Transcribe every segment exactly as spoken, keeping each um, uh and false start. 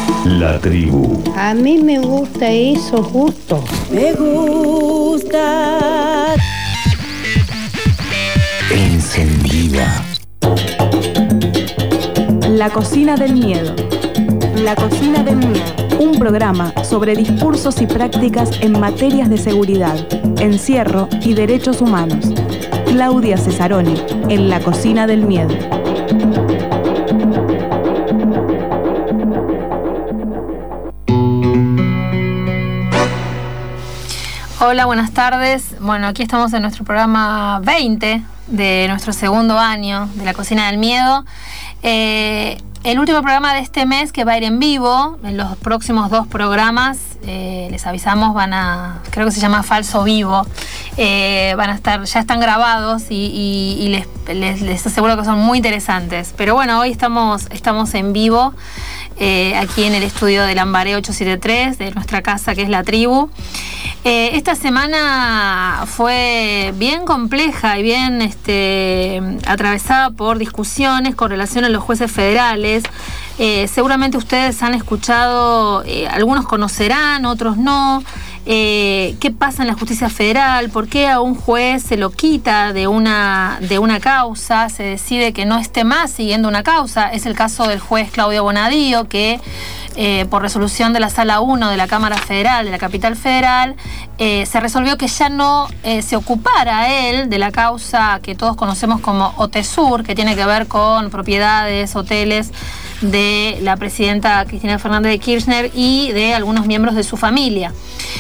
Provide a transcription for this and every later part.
La tribu. A mí me gusta eso justo. Me gusta. Encendida. La cocina del miedo. La cocina del miedo. Un programa sobre discursos y prácticas en materias de seguridad, encierro y derechos humanos. Claudia Cesaroni, en La cocina del miedo. Hola, buenas tardes. Bueno, aquí estamos en nuestro programa veinte de nuestro segundo año de La cocina del miedo. Eh, el último programa de este mes que va a ir en vivo. En los próximos dos programas, eh, les avisamos, van a, creo que se llama Falso Vivo, eh, van a estar, ya están grabados y, y, y les, les, les aseguro que son muy interesantes. Pero bueno, hoy estamos, estamos en vivo. Eh, aquí en el estudio de Lambaré ochocientos setenta y tres, de nuestra casa que es La Tribu. Eh, esta semana fue bien compleja y bien este, atravesada por discusiones con relación a los jueces federales. Eh, seguramente ustedes han escuchado, eh, algunos conocerán, otros no. Eh, ¿Qué pasa en la justicia federal? ¿Por qué a un juez se lo quita de una, de una causa? Se decide que no esté más siguiendo una causa. Es el caso del juez Claudio Bonadío, que eh, por resolución de la Sala uno de la Cámara Federal, de la Capital Federal, eh, se resolvió que ya no eh, se ocupara él de la causa que todos conocemos como OTESUR, que tiene que ver con propiedades, hoteles de la presidenta Cristina Fernández de Kirchner y de algunos miembros de su familia.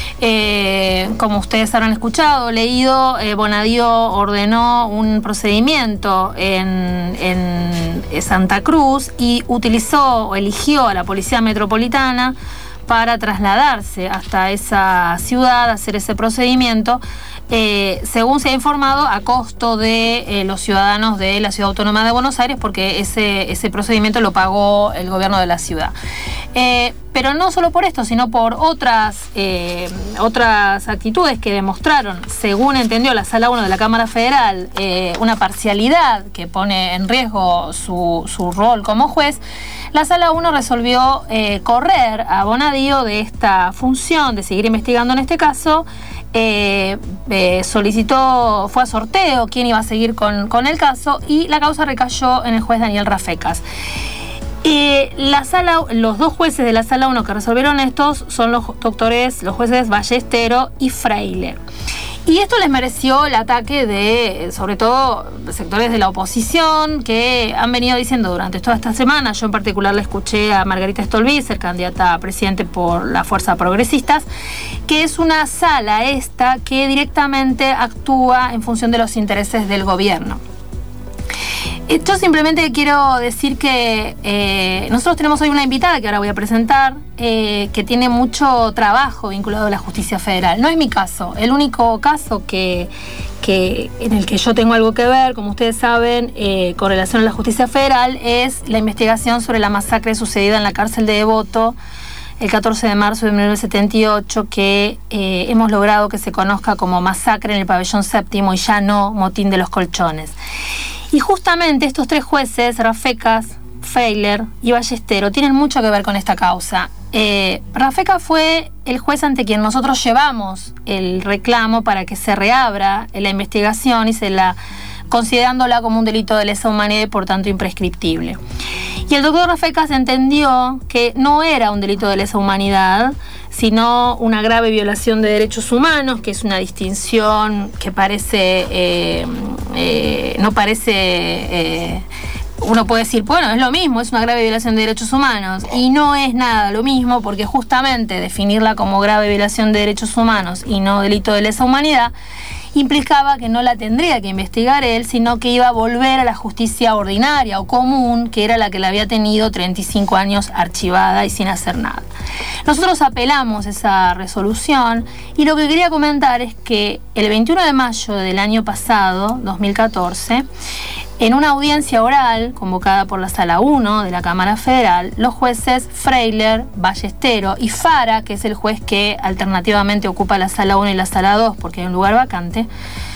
Eh, como ustedes habrán escuchado o leído, eh, Bonadío ordenó un procedimiento en, en Santa Cruz y utilizó o eligió a la Policía Metropolitana para trasladarse hasta esa ciudad, hacer ese procedimiento, eh, según se ha informado, a costo de eh, los ciudadanos de la Ciudad Autónoma de Buenos Aires, porque ese, ese procedimiento lo pagó el gobierno de la ciudad. Eh, pero no solo por esto, sino por otras, eh, otras actitudes que demostraron, según entendió la Sala uno de la Cámara Federal, eh, una parcialidad que pone en riesgo su, su rol como juez. La Sala uno resolvió eh, correr a Bonadío de esta función de seguir investigando en este caso. Eh, eh, solicitó, fue a sorteo quién iba a seguir con, con el caso, y la causa recayó en el juez Daniel Rafecas. Eh, la sala, los dos jueces de la Sala uno que resolvieron estos son los doctores, los jueces Ballestero y Freiler. Y esto les mereció el ataque de, sobre todo, sectores de la oposición que han venido diciendo durante toda esta semana. Yo en particular le escuché a Margarita Stolbizer, candidata a presidente por la Fuerza Progresistas, que es una sala esta que directamente actúa en función de los intereses del gobierno. Yo simplemente quiero decir que eh, nosotros tenemos hoy una invitada que ahora voy a presentar, eh, que tiene mucho trabajo vinculado a la justicia federal. No es mi caso. El único caso que, que, en el que yo tengo algo que ver, como ustedes saben, eh, con relación a la justicia federal, es la investigación sobre la masacre sucedida en la cárcel de Devoto el catorce de marzo de mil novecientos setenta y ocho, que eh, hemos logrado que se conozca como masacre en el pabellón séptimo y ya no motín de los colchones. Y justamente estos tres jueces, Rafecas, Freiler y Ballestero, tienen mucho que ver con esta causa. Eh, Rafecas fue el juez ante quien nosotros llevamos el reclamo para que se reabra la investigación y se la, considerándola como un delito de lesa humanidad y por tanto imprescriptible. Y el doctor Rafecas entendió que no era un delito de lesa humanidad, sino una grave violación de derechos humanos, que es una distinción que parece, eh, eh, no parece, eh, uno puede decir, bueno, es lo mismo, es una grave violación de derechos humanos, y no es nada lo mismo, porque justamente definirla como grave violación de derechos humanos y no delito de lesa humanidad implicaba que no la tendría que investigar él, sino que iba a volver a la justicia ordinaria o común, que era la que la había tenido treinta y cinco años archivada y sin hacer nada. Nosotros apelamos esa resolución y lo que quería comentar es que el veintiuno de mayo del año pasado, dos mil catorce, en una audiencia oral convocada por la Sala uno de la Cámara Federal, los jueces Freiler, Ballestero y Fara, que es el juez que alternativamente ocupa la Sala uno y la Sala dos porque hay un lugar vacante,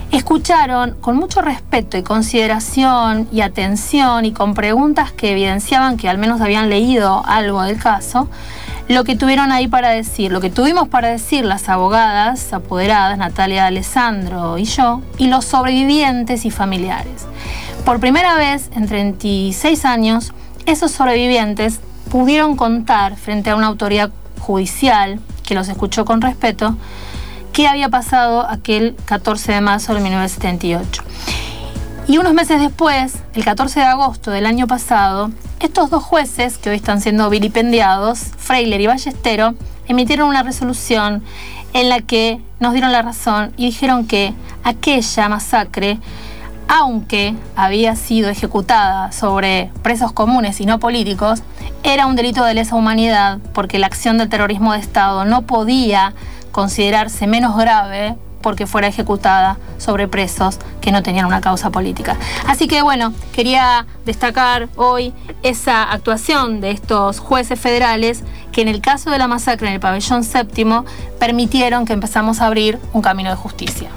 escucharon con mucho respeto y consideración y atención y con preguntas que evidenciaban que al menos habían leído algo del caso, lo que tuvieron ahí para decir, lo que tuvimos para decir las abogadas apoderadas, Natalia Alessandro y yo, y los sobrevivientes y familiares. Por primera vez en treinta y seis años, esos sobrevivientes pudieron contar frente a una autoridad judicial que los escuchó con respeto qué había pasado aquel catorce de marzo de mil novecientos setenta y ocho. Y unos meses después, el catorce de agosto del año pasado, estos dos jueces, que hoy están siendo vilipendiados, Freiler y Ballestero, emitieron una resolución en la que nos dieron la razón y dijeron que aquella masacre, aunque había sido ejecutada sobre presos comunes y no políticos, era un delito de lesa humanidad porque la acción del terrorismo de Estado no podía considerarse menos grave porque fuera ejecutada sobre presos que no tenían una causa política. Así que bueno, quería destacar hoy esa actuación de estos jueces federales que en el caso de la masacre en el pabellón séptimo permitieron que empezamos a abrir un camino de justicia.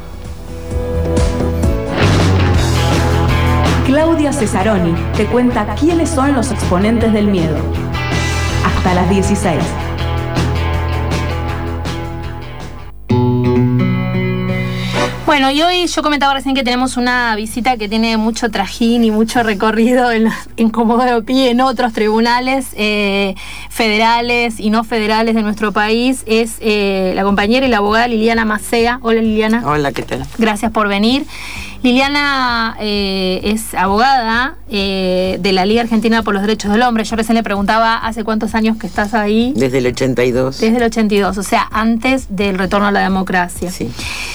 Claudia Cesaroni te cuenta quiénes son los exponentes del miedo. Hasta las dieciséis. Bueno, y hoy yo comentaba recién que tenemos una visita que tiene mucho trajín y mucho recorrido en, en Comodoro Pi, en otros tribunales eh, federales y no federales de nuestro país. Es eh, la compañera y la abogada Liliana Macea. Hola, Liliana. Hola, ¿qué tal? Gracias por venir. Liliana eh, es abogada eh, de la Liga Argentina por los Derechos del Hombre. Yo recién le preguntaba hace cuántos años que estás ahí. Desde el ochenta y dos. Desde el ochenta y dos, o sea, antes del retorno a la democracia. Sí.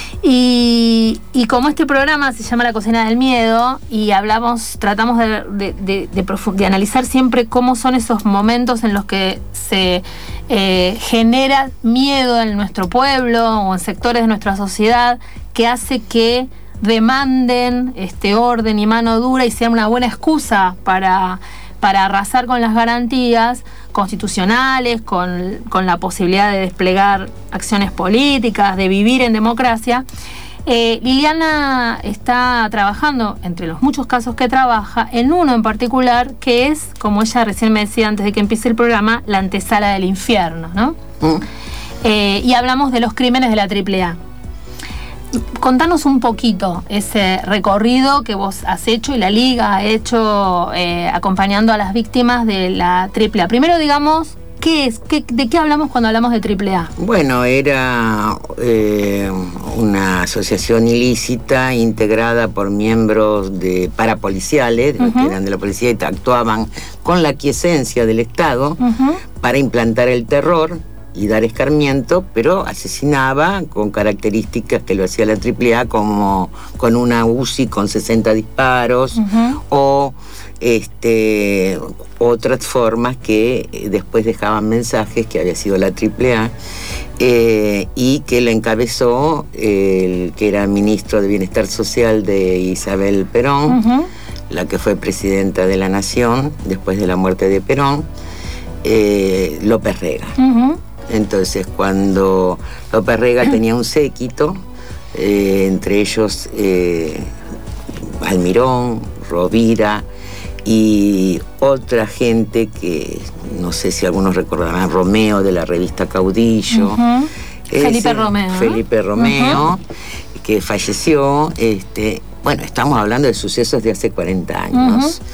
Y, y como este programa se llama La Cocina del Miedo y hablamos, tratamos de, de, de, de, profund- de analizar siempre cómo son esos momentos en los que se eh, genera miedo en nuestro pueblo o en sectores de nuestra sociedad que hace que demanden este orden y mano dura y sea una buena excusa para, para arrasar con las garantías constitucionales, con, con la posibilidad de desplegar acciones políticas, de vivir en democracia. Eh, Liliana está trabajando, entre los muchos casos que trabaja, en uno en particular que es, como ella recién me decía antes de que empiece el programa, la antesala del infierno, ¿no? Mm. Eh, y hablamos de los crímenes de la triple A. Contanos un poquito ese recorrido que vos has hecho y la Liga ha hecho eh, acompañando a las víctimas de la triple A. Primero, digamos, ¿qué es? ¿Qué, ¿De qué hablamos cuando hablamos de triple A? Bueno, era eh, una asociación ilícita integrada por miembros de parapoliciales, uh-huh. que eran de la policía y actuaban con la aquiescencia del Estado uh-huh. para implantar el terror y dar escarmiento, pero asesinaba con características que lo hacía la triple A, como con una U C I con sesenta disparos, uh-huh. o este, otras formas que después dejaban mensajes que había sido la triple A, eh, y que lo encabezó el que era ministro de Bienestar Social de Isabel Perón, uh-huh. la que fue presidenta de la Nación después de la muerte de Perón, eh, López Rega. Uh-huh. Entonces, cuando López Rega tenía un séquito, eh, entre ellos eh, Almirón, Rovira y otra gente que no sé si algunos recordarán, Romeo de la revista Caudillo. Uh-huh. Ese, Felipe Romeo. Felipe Romeo, uh-huh. que falleció. Este, bueno, estamos hablando de sucesos de hace cuarenta años. Uh-huh.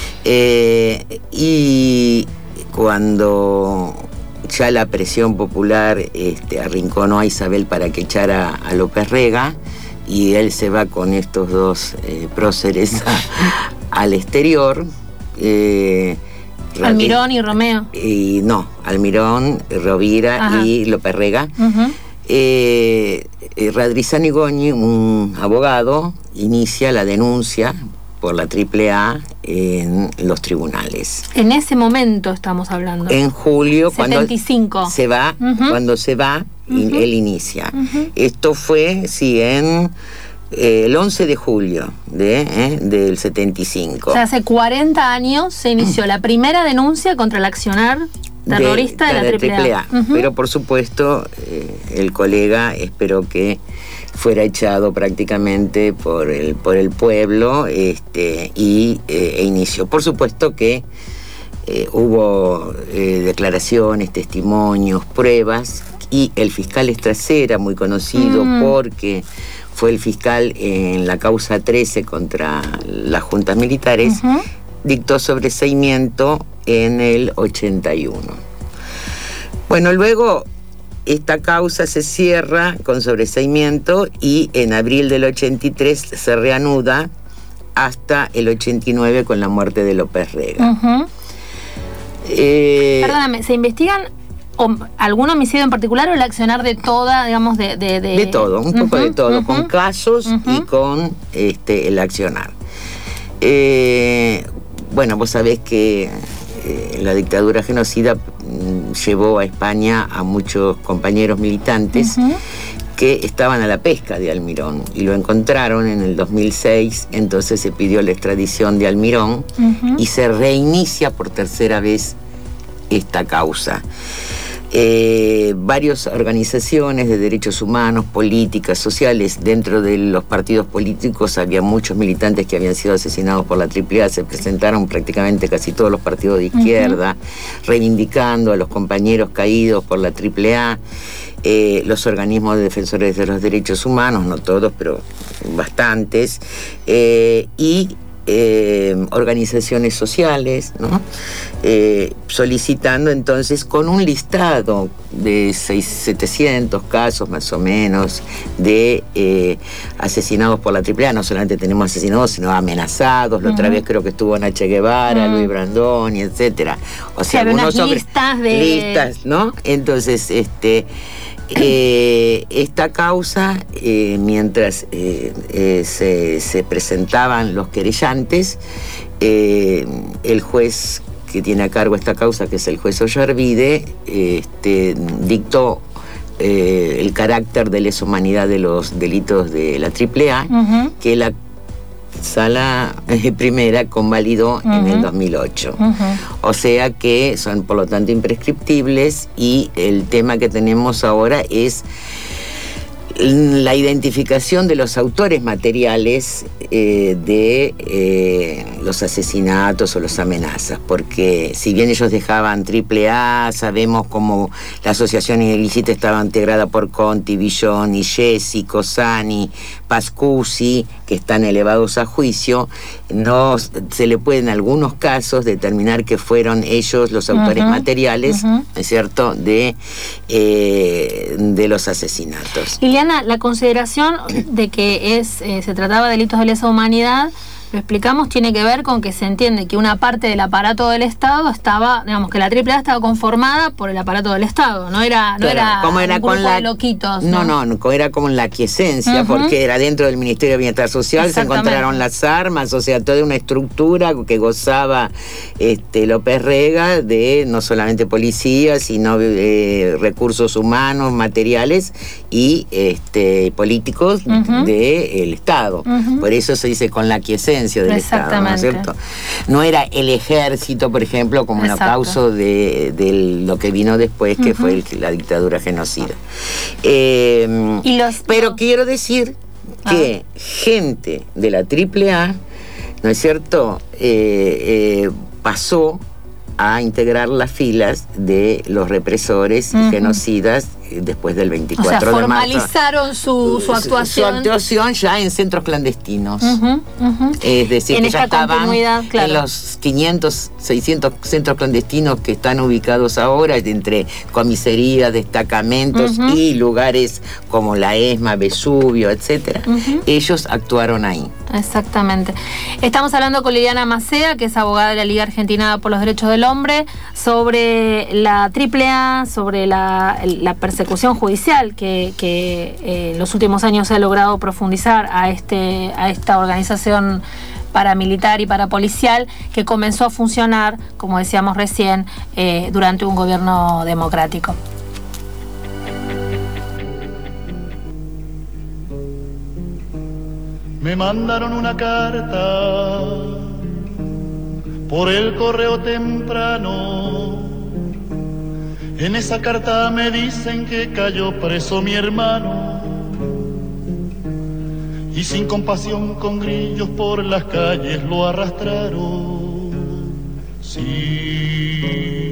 Eh, y cuando ya la presión popular este, arrinconó a Isabel para que echara a López Rega y él se va con estos dos eh, próceres a, al exterior. Eh, Almirón y Romeo. Y no, Almirón, Rovira Ajá. y López Rega. Uh-huh. Eh, eh, Radrizani Goñi, un abogado, inicia la denuncia por la triple A en los tribunales. En ese momento estamos hablando. En julio, setenta y cinco. Cuando se va, uh-huh. cuando se va, uh-huh. él inicia. Uh-huh. Esto fue, sí, en eh, el once de julio de, eh, del setenta y cinco. O sea, hace cuarenta años se inició uh-huh. la primera denuncia contra el accionar terrorista de, de, de la triple A. Uh-huh. Pero por supuesto, eh, el colega esperó que fuera echado prácticamente por el, por el pueblo este, y eh, e inició. Por supuesto que eh, hubo eh, declaraciones, testimonios, pruebas, y el fiscal Estracera, muy conocido mm. porque fue el fiscal en la causa trece contra las juntas militares, uh-huh. dictó sobreseimiento en el ochenta y uno. Bueno, luego esta causa se cierra con sobreseimiento y en abril del ochenta y tres se reanuda hasta el ochenta y nueve con la muerte de López Rega. Uh-huh. Eh, Perdóname, ¿se investigan o algún homicidio en particular o el accionar de toda, digamos, de... De, de... de todo, un poco uh-huh, de todo, uh-huh. con casos uh-huh. y con este, el accionar. Eh, bueno, vos sabés que eh, la dictadura genocida mm, llevó a España a muchos compañeros militantes uh-huh. que estaban a la pesca de Almirón y lo encontraron en el dos mil seis, entonces se pidió la extradición de Almirón uh-huh. y se reinicia por tercera vez esta causa. Eh, varias organizaciones de derechos humanos, políticas, sociales, dentro de los partidos políticos había muchos militantes que habían sido asesinados por la triple A, se presentaron prácticamente casi todos los partidos de izquierda, uh-huh. reivindicando a los compañeros caídos por la triple A, eh, los organismos de defensores de los derechos humanos, no todos, pero bastantes, eh, y Eh, organizaciones sociales, ¿no? Eh, solicitando entonces con un listado de setecientos casos más o menos de eh, asesinados por la triple A. No solamente tenemos asesinados, sino amenazados. La uh-huh. otra vez creo que estuvo Nache Guevara, uh-huh. Luis Brandoni, etcétera. O sea, sí, algunos sobre listas de listas, ¿no? Entonces, este Eh, esta causa, eh, mientras eh, eh, se, se presentaban los querellantes, eh, el juez que tiene a cargo esta causa, que es el juez Ollarvide, eh, este, dictó eh, el carácter de lesa humanidad de los delitos de la triple A, uh-huh. que la Sala eh, Primera convalidó uh-huh. en el dos mil ocho. Uh-huh. O sea que son por lo tanto imprescriptibles y el tema que tenemos ahora es la identificación de los autores materiales eh, de eh, los asesinatos o las amenazas, porque si bien ellos dejaban triple A, sabemos cómo la asociación ilícita estaba integrada por Conti, Villoni, Gessi, Cosani, Pascusi, que están elevados a juicio, no se le puede en algunos casos determinar que fueron ellos los autores uh-huh. materiales, uh-huh. ¿es cierto?, de, eh, de los asesinatos. Liliana, la consideración de que es eh, se trataba de delitos de lesa humanidad, lo explicamos, tiene que ver con que se entiende que una parte del aparato del Estado estaba, digamos, que la triple A estaba conformada por el aparato del Estado, no era, no claro, era, como era un grupo con la, de loquitos. No, no, no, era como en la quiesencia, uh-huh. porque era dentro del Ministerio de Bienestar Social, se encontraron las armas, o sea, toda una estructura que gozaba este, López Rega de no solamente policía, sino eh, recursos humanos, materiales y este, políticos uh-huh. del Estado. Uh-huh. Por eso se dice con la quiesencia del Estado, ¿no es cierto? No era el ejército, por ejemplo, como la causa de, de lo que vino después, que uh-huh. fue el, la dictadura genocida. Eh, ¿Y los, pero no? quiero decir que ah. gente de la triple A, ¿no es cierto?, eh, eh, pasó a integrar las filas de los represores uh-huh. y genocidas después del veinticuatro o sea, de marzo. formalizaron su, su actuación. Su actuación ya en centros clandestinos. Uh-huh, uh-huh. Es decir, en que ya estaban claro. en los quinientos, seiscientos centros clandestinos que están ubicados ahora, entre comisarías, destacamentos uh-huh. y lugares como la ESMA, Vesubio, etcétera. Uh-huh. Ellos actuaron ahí. Exactamente. Estamos hablando con Liliana Macea, que es abogada de la Liga Argentina por los Derechos del Hombre, sobre la triple A, sobre la, la persecución judicial que, que eh, en los últimos años se ha logrado profundizar a, este, a esta organización paramilitar y parapolicial que comenzó a funcionar, como decíamos recién, eh, durante un gobierno democrático. Me mandaron una carta por el correo temprano En esa carta me dicen que cayó preso mi hermano y sin compasión con grillos por las calles lo arrastraron. Sí.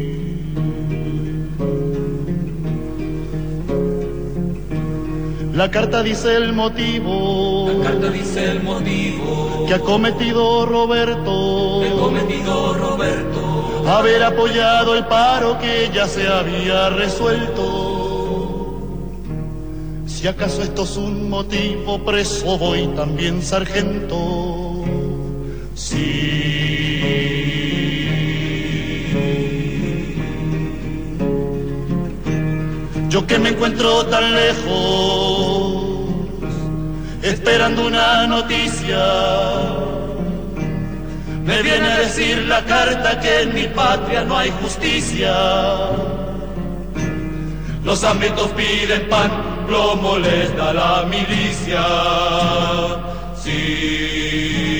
La carta dice el motivo, la carta dice el motivo que ha cometido Roberto, que ha cometido Roberto, haber apoyado el paro que ya se había resuelto. Si acaso esto es un motivo, preso voy también, sargento. Sí. Yo que me encuentro tan lejos, esperando una noticia, me viene a decir la carta que en mi patria no hay justicia. Los hambrientos piden pan, plomo les da la milicia. Sí.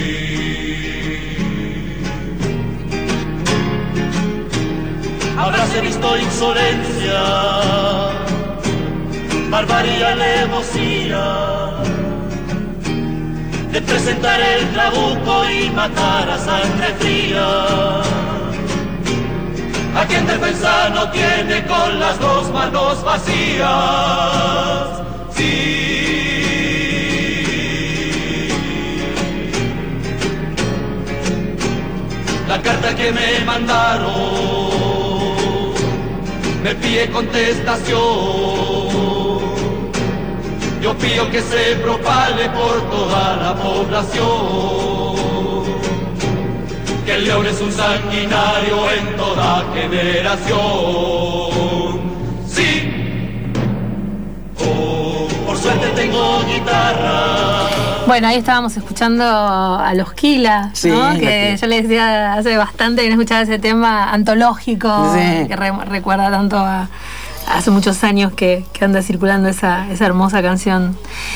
Habráse visto insolencia, barbarie, alevosía, de presentar el trabuco y matar a sangre fría. A quien defensa no tiene con las dos manos vacías. Sí. La carta que me mandaron me pide contestación. Yo pido que se propale por toda la población, que el león es un sanguinario en toda generación. Sí. Oh, por suerte tengo guitarra. Bueno, ahí estábamos escuchando a los Kila, sí, ¿no? Que yo les decía hace bastante que no escuchaba ese tema antológico, sí, que re recuerda tanto a, a hace muchos años que, que anda circulando esa, esa hermosa canción.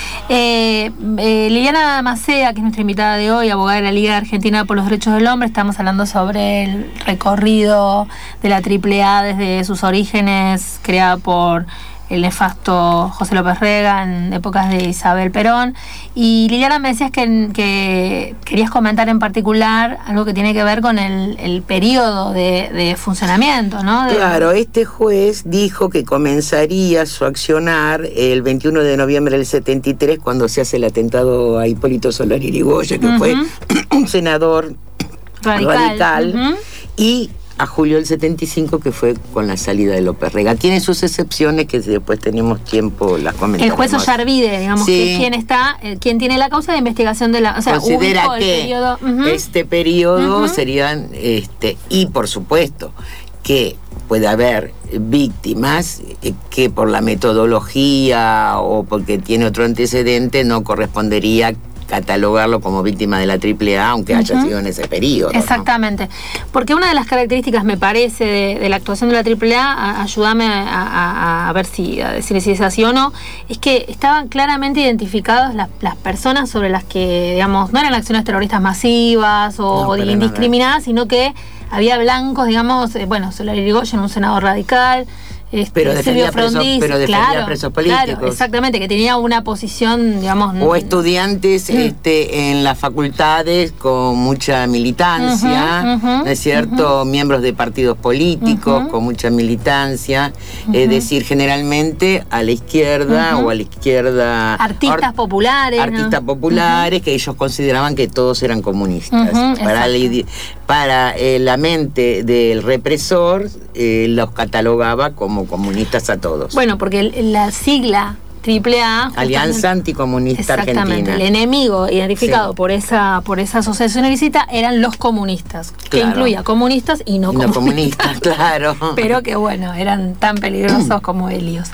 Eh, eh, Liliana Macea, que es nuestra invitada de hoy, abogada de la Liga Argentina por los Derechos del Hombre, estamos hablando sobre el recorrido de la triple A desde sus orígenes, creada por el nefasto José López Rega en épocas de Isabel Perón. Y Liliana, me decías que, que querías comentar en particular algo que tiene que ver con el, el periodo de, de funcionamiento, ¿no? De... Claro, este juez dijo que comenzaría su accionar el veintiuno de noviembre del setenta y tres, cuando se hace el atentado a Hipólito Solari Irigoyen, que uh-huh. fue un senador radical, radical uh-huh. y a julio del setenta y cinco, que fue con la salida de López Rega. Tiene sus excepciones que si después tenemos tiempo las comentaremos. El juez Ollarvide, digamos, sí, que es quien está, eh, quien tiene la causa de investigación de la... O sea, considera que periodo, uh-huh. este periodo uh-huh. serían, este, y por supuesto que puede haber víctimas que por la metodología o porque tiene otro antecedente no correspondería catalogarlo como víctima de la triple A, aunque uh-huh. haya sido en ese periodo. Exactamente. ¿No? Porque una de las características, me parece, de, de la actuación de la triple A, a ayúdame a, a, a ver si, a decir si es así o no, es que estaban claramente identificadas las, las personas sobre las que, digamos, no eran acciones terroristas masivas o no, indiscriminadas, sino que había blancos, digamos, eh, bueno, Solari Irigoyen, un senador radical, Este, pero defendía, presos, Frondizi, pero defendía claro, presos políticos. Claro, exactamente, que tenía una posición, digamos... O estudiantes mm. este, en las facultades con mucha militancia, uh-huh, uh-huh, ¿no es cierto? Uh-huh. Miembros de partidos políticos uh-huh. con mucha militancia, uh-huh. es decir, generalmente a la izquierda uh-huh. o a la izquierda... Artistas or, populares. Artistas ¿no? populares uh-huh. que ellos consideraban que todos eran comunistas. Uh-huh, para la, para eh, la mente del represor, eh, los catalogaba como comunistas a todos. Bueno, porque la sigla triple A, Alianza Anticomunista Argentina. Exactamente, el enemigo identificado sí. por esa por esa asociación ilícita eran los comunistas, claro. que incluía comunistas y no, y no comunistas. comunistas, claro. Pero que bueno, eran tan peligrosos como Helios.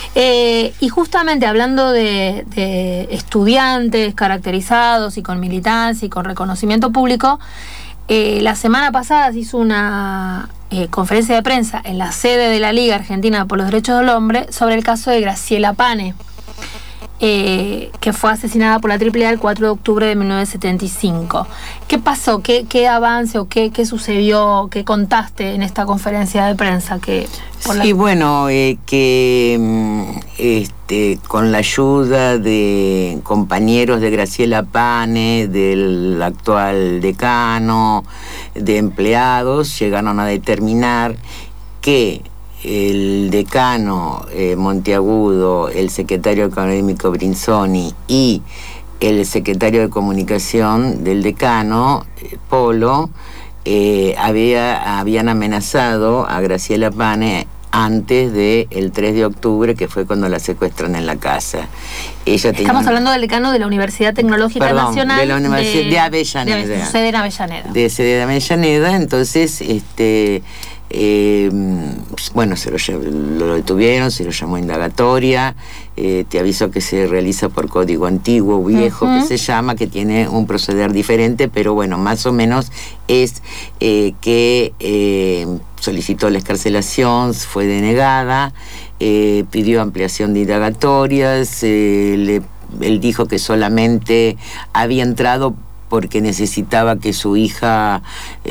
Eh, y justamente hablando de, de estudiantes caracterizados y con militancia y con reconocimiento público, eh, la semana pasada se hizo una Eh, conferencia de prensa en la sede de la Liga Argentina por los Derechos del Hombre sobre el caso de Graciela Pane. eh, que fue asesinada por la Triple A el cuatro de octubre de mil novecientos setenta y cinco. ¿Qué pasó? ¿Qué, qué avance o qué, qué sucedió? ¿Qué contaste en esta conferencia de prensa? Que por sí, la... bueno, eh, que este, con la ayuda de compañeros de Graciela Pane, del actual decano, de empleados, llegaron a determinar que el decano eh, Monteagudo, el secretario académico Brinzoni y el secretario de comunicación del decano, eh, Polo, eh, había, habían amenazado a Graciela Pane antes del tres de octubre, que fue cuando la secuestran en la casa. Ella Estamos tenía... hablando del decano de la Universidad Tecnológica Perdón, Nacional de la Universidad de, de Avellaneda. De, sede en Avellaneda. De sede de Avellaneda, entonces, este... Eh, bueno, se lo, lo detuvieron, se lo llamó indagatoria. Eh, te aviso que se realiza por código antiguo, viejo, uh-huh. que se llama, que tiene un proceder diferente, pero bueno, más o menos es eh, que eh, solicitó la excarcelación, fue denegada, eh, pidió ampliación de indagatorias, eh, le, él dijo que solamente había entrado porque necesitaba que su hija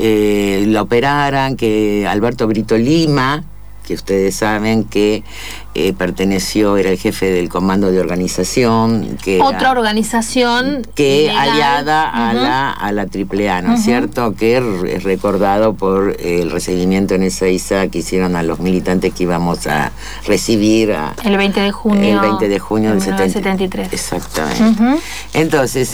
eh, la operaran, que Alberto Brito Lima, que ustedes saben que eh, perteneció, era el jefe del comando de organización. Que Otra era, organización. Que legal. aliada uh-huh. a la a la Triple A, ¿no es uh-huh. cierto? Que es recordado por eh, el recibimiento en Ezeiza que hicieron a los militantes que íbamos a recibir a, el veinte de junio. El veinte de junio del mil novecientos setenta y tres. Exactamente. Uh-huh. Entonces,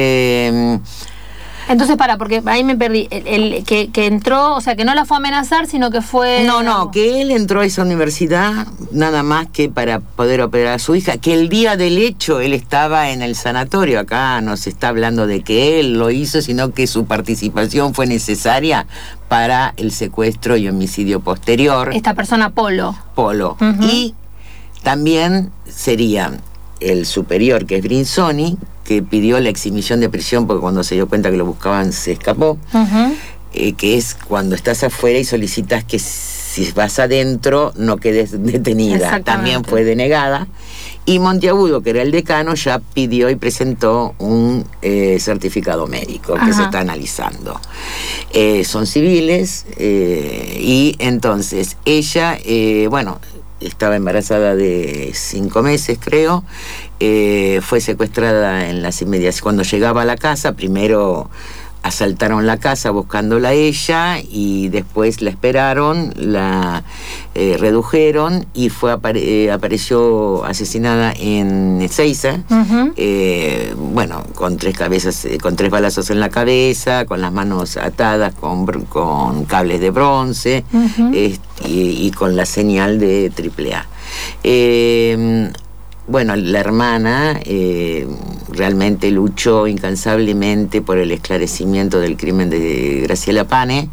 eh, Entonces, para, porque ahí me perdí. El, el que, que entró, o sea, que no la fue a amenazar, sino que fue... No, no, que él entró a esa universidad nada más que para poder operar a su hija, que el día del hecho él estaba en el sanatorio. Acá no se está hablando de que él lo hizo, sino que su participación fue necesaria para el secuestro y homicidio posterior. Esta persona, Polo. Polo. Uh-huh. Y también sería el superior, que es Brinzoni, que pidió la exhibición de prisión porque cuando se dio cuenta que lo buscaban se escapó, uh-huh. eh, que es cuando estás afuera y solicitas que si vas adentro no quedes detenida. También fue denegada. Y Monteagudo, que era el decano, ya pidió y presentó un eh, certificado médico que uh-huh. se está analizando. Eh, son civiles eh, y entonces ella, eh, bueno... estaba embarazada de cinco meses, creo, eh, fue secuestrada en las inmediaciones. Cuando llegaba a la casa, primero asaltaron la casa buscándola a ella y después la esperaron, la eh, redujeron y fue apare- eh, apareció asesinada en Ezeiza, uh-huh. eh, bueno, con tres cabezas, eh, con tres balazos en la cabeza, con las manos atadas con, con cables de bronce, uh-huh. eh, y, y con la señal de Triple A. Eh, Bueno, la hermana eh, realmente luchó incansablemente por el esclarecimiento del crimen de Graciela Pane.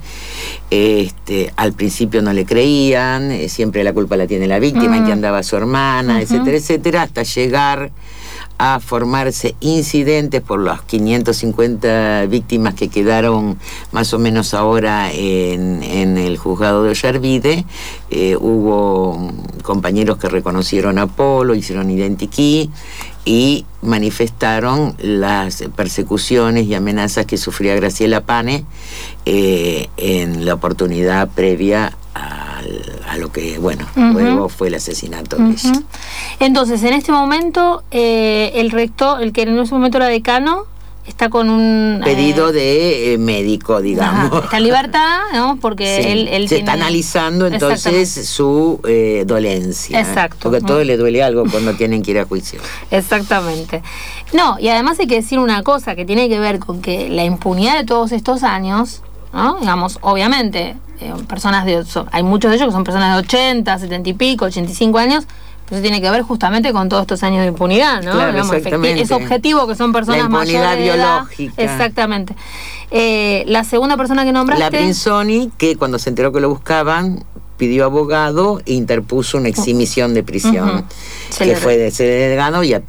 Este, al principio no le creían, eh, siempre la culpa la tiene la víctima, en uh-huh. que andaba su hermana, uh-huh. etcétera, etcétera, hasta llegar a formarse incidentes por las quinientas cincuenta víctimas que quedaron más o menos ahora en, en el juzgado de Ollarvide. Eh, hubo compañeros que reconocieron a Polo, hicieron identikey y manifestaron las persecuciones y amenazas que sufría Graciela Pane eh, en la oportunidad previa a, a lo que, bueno, uh-huh. luego fue el asesinato de uh-huh. ella. Entonces, en este momento, eh, el rector, el que en ese momento era decano, está con un... pedido eh, de eh, médico, digamos. Ajá, está en libertad, ¿no? Porque sí, él, él se tiene... está analizando entonces su eh, dolencia. Exacto. Porque a todos mm. les duele algo cuando tienen que ir a juicio. Exactamente. No, y además hay que decir una cosa que tiene que ver con que la impunidad de todos estos años, ¿no? Digamos, obviamente, eh, personas de... Son, hay muchos de ellos que son personas de ochenta, setenta y pico, ochenta y cinco años... Eso tiene que ver justamente con todos estos años de impunidad, ¿no? Claro, Digamos, exactamente. Es objetivo que son personas mayores. La impunidad de edad. biológica. Exactamente. Eh, la segunda persona que nombraste... La Brinzoni, que cuando se enteró que lo buscaban, pidió abogado e interpuso una exhibición de prisión, uh-huh. que le... fue de ser delegado y apeló.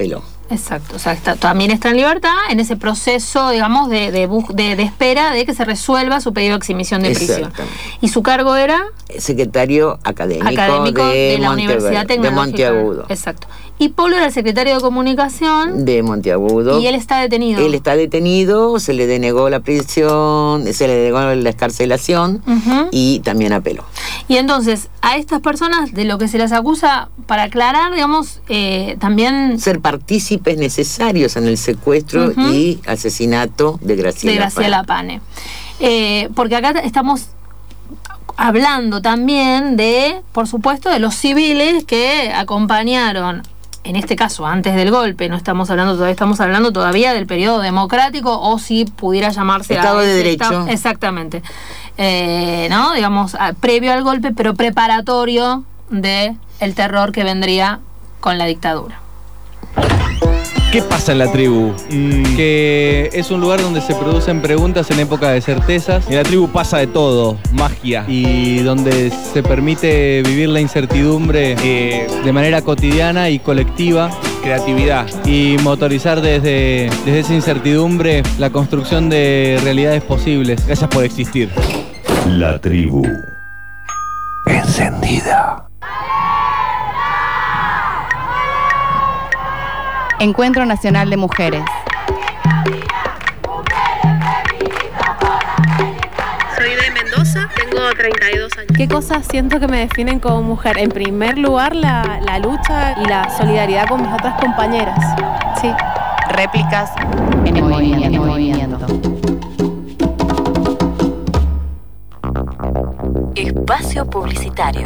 Exacto, o sea, está, también está en libertad en ese proceso, digamos, de, de, de, de espera de que se resuelva su pedido de exhibición de prisión. Y su cargo era secretario académico, académico de, de, la Monte, Universidad Tecnológica de Monteagudo. Exacto. Y Pablo era el secretario de Comunicación de Monteagudo. Y él está detenido. Él está detenido, se le denegó la prisión, se le denegó la escarcelación uh-huh. y también apeló. Y entonces, a estas personas de lo que se les acusa, para aclarar, digamos, eh, también... ser partícipes necesarios en el secuestro uh-huh. y asesinato de Graciela, de Graciela Pane. Eh, porque acá estamos hablando también de, por supuesto, de los civiles que acompañaron, en este caso antes del golpe, no estamos hablando todavía, estamos hablando todavía del periodo democrático, o si pudiera llamarse Estado a, de Derecho. Estado, exactamente. Eh, ¿no? Digamos, a, previo al golpe, pero preparatorio de el terror que vendría con la dictadura. ¿Qué pasa en la tribu? Mm. Que es un lugar donde se producen preguntas en época de certezas. En la tribu pasa de todo, magia. Y donde se permite vivir la incertidumbre eh, de manera cotidiana y colectiva. Creatividad. Y motorizar desde, desde esa incertidumbre la construcción de realidades posibles. Gracias por existir. La tribu. Encendida. Encuentro Nacional de Mujeres. Soy de Mendoza, tengo treinta y dos años. ¿Qué cosas siento que me definen como mujer? En primer lugar, la, la lucha y la solidaridad con mis otras compañeras. Sí. Réplicas en el movimiento. movimiento. Espacio publicitario.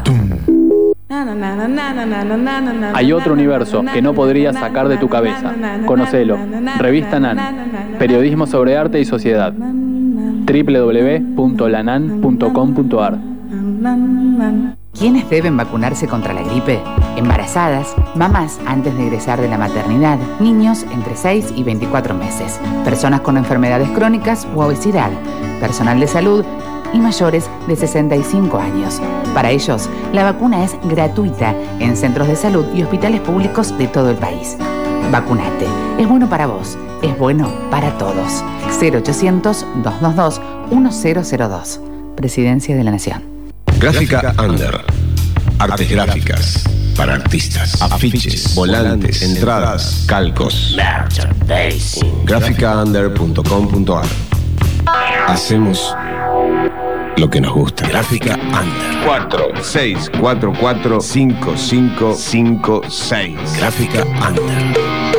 Hay otro universo que no podrías sacar de tu cabeza. Conocelo. Revista Nan. Periodismo sobre arte y sociedad. doble u doble u doble u punto lanan punto com punto a r. ¿Quiénes deben vacunarse contra la gripe? Embarazadas, mamás antes de egresar de la maternidad, niños entre seis y veinticuatro meses, personas con enfermedades crónicas u obesidad, personal de salud y mayores de sesenta y cinco años. Para ellos, la vacuna es gratuita en centros de salud y hospitales públicos de todo el país. Vacunate. Es bueno para vos. Es bueno para todos. cero ochocientos, doscientos veintidós, diez dos. Presidencia de la Nación. Gráfica Under. Artes gráficas para artistas. Afiches, volantes, entradas, calcos. gráfica under punto com punto a r. Hacemos lo que nos gusta. Gráfica Under. cuatro seis cuatro cuatro cinco cinco cinco seis. Gráfica Under.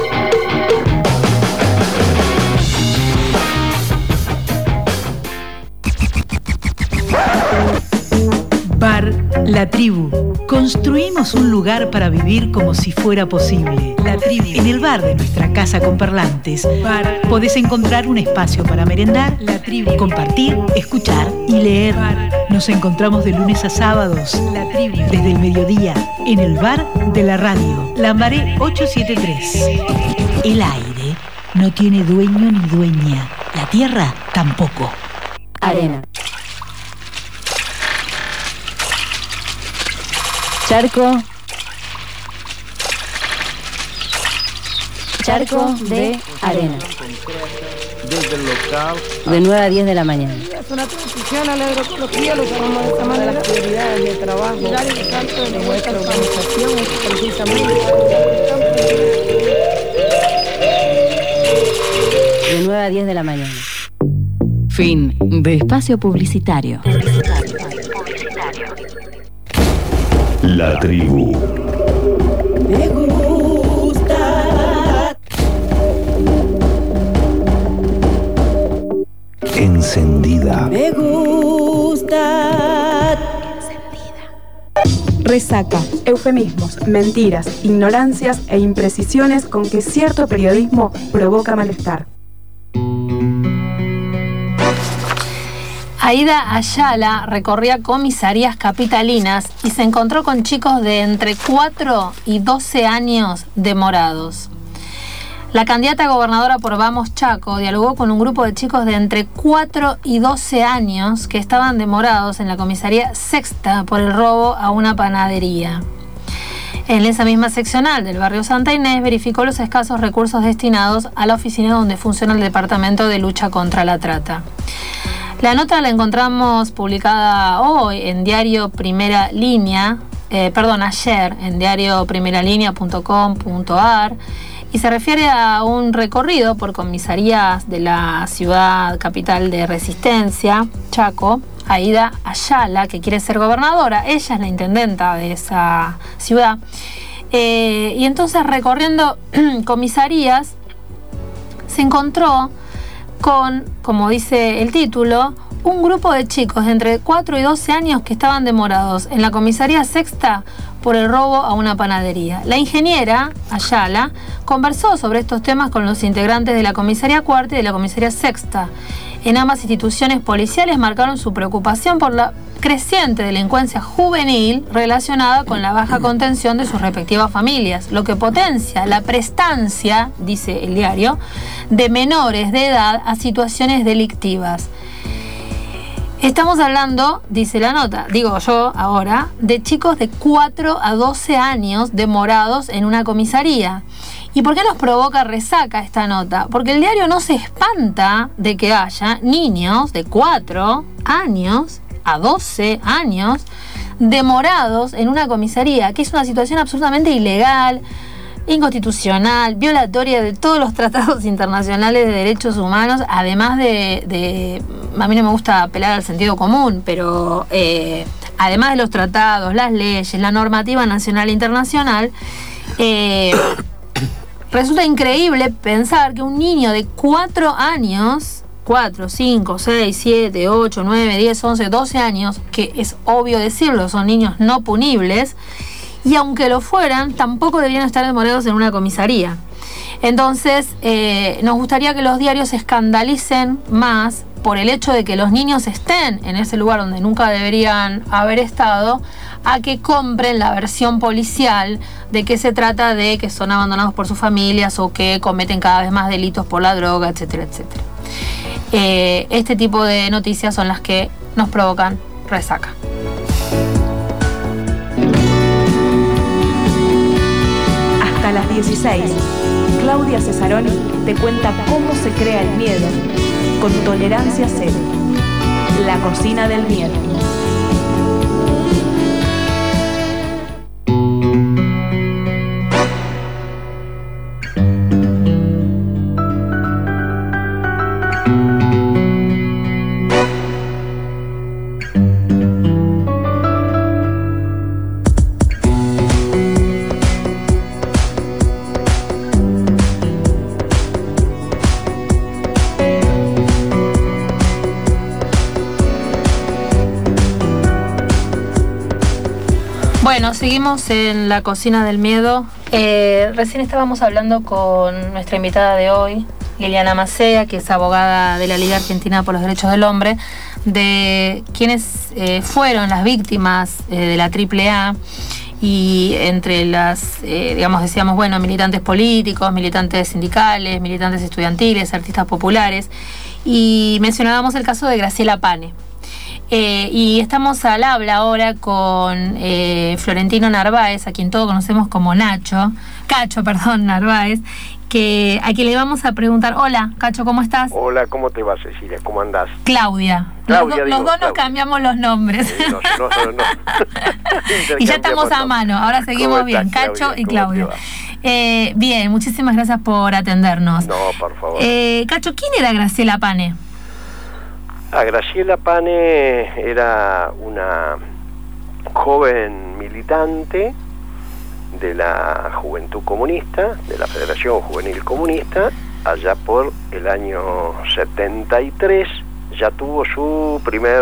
Bar La Tribu. Construimos un lugar para vivir como si fuera posible. La Tribu. En el bar de nuestra casa con parlantes, bar, podés encontrar un espacio para merendar, La Tribu, compartir, escuchar y leer. Bar. Nos encontramos de lunes a sábados, La Tribu, desde el mediodía, en el bar de la radio. Lambaré ochocientos setenta y tres. El aire no tiene dueño ni dueña. La tierra tampoco. Arena. Charco. Charco de arena. Desde el local. De nueve a diez de la mañana. Es una transición a la agroecología, lo llamamos de esta manera. Las prioridades del trabajo. Y dar el salto de nuestra organización es precisamente de nueve a diez de la mañana. Fin de espacio publicitario. Publicitario. La tribu. Me gusta. Encendida. Me gusta. Encendida. Resaca, eufemismos, mentiras, ignorancias e imprecisiones con que cierto periodismo provoca malestar. Aida Ayala recorría comisarías capitalinas y se encontró con chicos de entre cuatro y doce años demorados. La candidata a gobernadora por Vamos Chaco dialogó con un grupo de chicos de entre cuatro y doce años que estaban demorados en la comisaría Sexta por el robo a una panadería. En esa misma seccional del barrio Santa Inés verificó los escasos recursos destinados a la oficina donde funciona el Departamento de Lucha contra la Trata. La nota la encontramos publicada hoy en Diario Primera Línea, eh, perdón, ayer en diario primera línea punto com punto a r, y se refiere a un recorrido por comisarías de la ciudad capital de Resistencia, Chaco, Aida Ayala, que quiere ser gobernadora. Ella es la intendenta de esa ciudad. Eh, y entonces, recorriendo comisarías, se encontró con, como dice el título, un grupo de chicos de entre cuatro y doce años que estaban demorados en la comisaría sexta por el robo a una panadería. La ingeniera Ayala conversó sobre estos temas con los integrantes de la comisaría cuarta y de la comisaría sexta. En ambas instituciones policiales marcaron su preocupación por la creciente delincuencia juvenil relacionada con la baja contención de sus respectivas familias, lo que potencia la prestancia, dice el diario, de menores de edad a situaciones delictivas. Estamos hablando, dice la nota, digo yo ahora, de chicos de cuatro a doce años demorados en una comisaría. ¿Y por qué nos provoca resaca esta nota? Porque el diario no se espanta de que haya niños de cuatro años a doce años demorados en una comisaría, que es una situación absolutamente ilegal, inconstitucional, violatoria de todos los tratados internacionales de derechos humanos, además de, de a mí no me gusta apelar al sentido común, pero eh, además de los tratados, las leyes, la normativa nacional e internacional, eh, resulta increíble pensar que un niño de cuatro años, cuatro, cinco, seis, siete, ocho, nueve, diez, once, doce años, que es obvio decirlo, son niños no punibles, y aunque lo fueran, tampoco deberían estar demorados en una comisaría. Entonces, eh, nos gustaría que los diarios se escandalicen más por el hecho de que los niños estén en ese lugar donde nunca deberían haber estado, a que compren la versión policial de que se trata de que son abandonados por sus familias o que cometen cada vez más delitos por la droga, etcétera, etcétera. Eh, este tipo de noticias son las que nos provocan resaca. Hasta las dieciséis, Claudia Cesaroni te cuenta cómo se crea el miedo con Tolerancia Cero. La cocina del miedo. Bueno, seguimos en la cocina del miedo. Eh, recién estábamos hablando con nuestra invitada de hoy, Liliana Macea, que es abogada de la Liga Argentina por los Derechos del Hombre, de quienes eh, fueron las víctimas eh, de la triple A, y entre las, eh, digamos, decíamos, bueno, militantes políticos, militantes sindicales, militantes estudiantiles, artistas populares, y mencionábamos el caso de Graciela Pane. Eh, y estamos al habla ahora con eh, Florentino Narváez, a quien todos conocemos como Nacho, Cacho, perdón, Narváez, que a quien le vamos a preguntar. Hola, Cacho, ¿cómo estás? Hola, ¿cómo te va, Cecilia? ¿Cómo andás? Claudia. Claudia, los, digo, los dos Claudia. nos cambiamos los nombres. Eh, no, no, no, no. Y ya estamos a mano, ahora seguimos bien, estás, Cacho Claudia? y Claudio. Eh, bien, muchísimas gracias por atendernos. No, por favor. Eh, Cacho, ¿quién era Graciela Pane? A Graciela Pane era una joven militante de la Juventud Comunista, de la Federación Juvenil Comunista, allá por el año setenta y tres. Ya tuvo su primer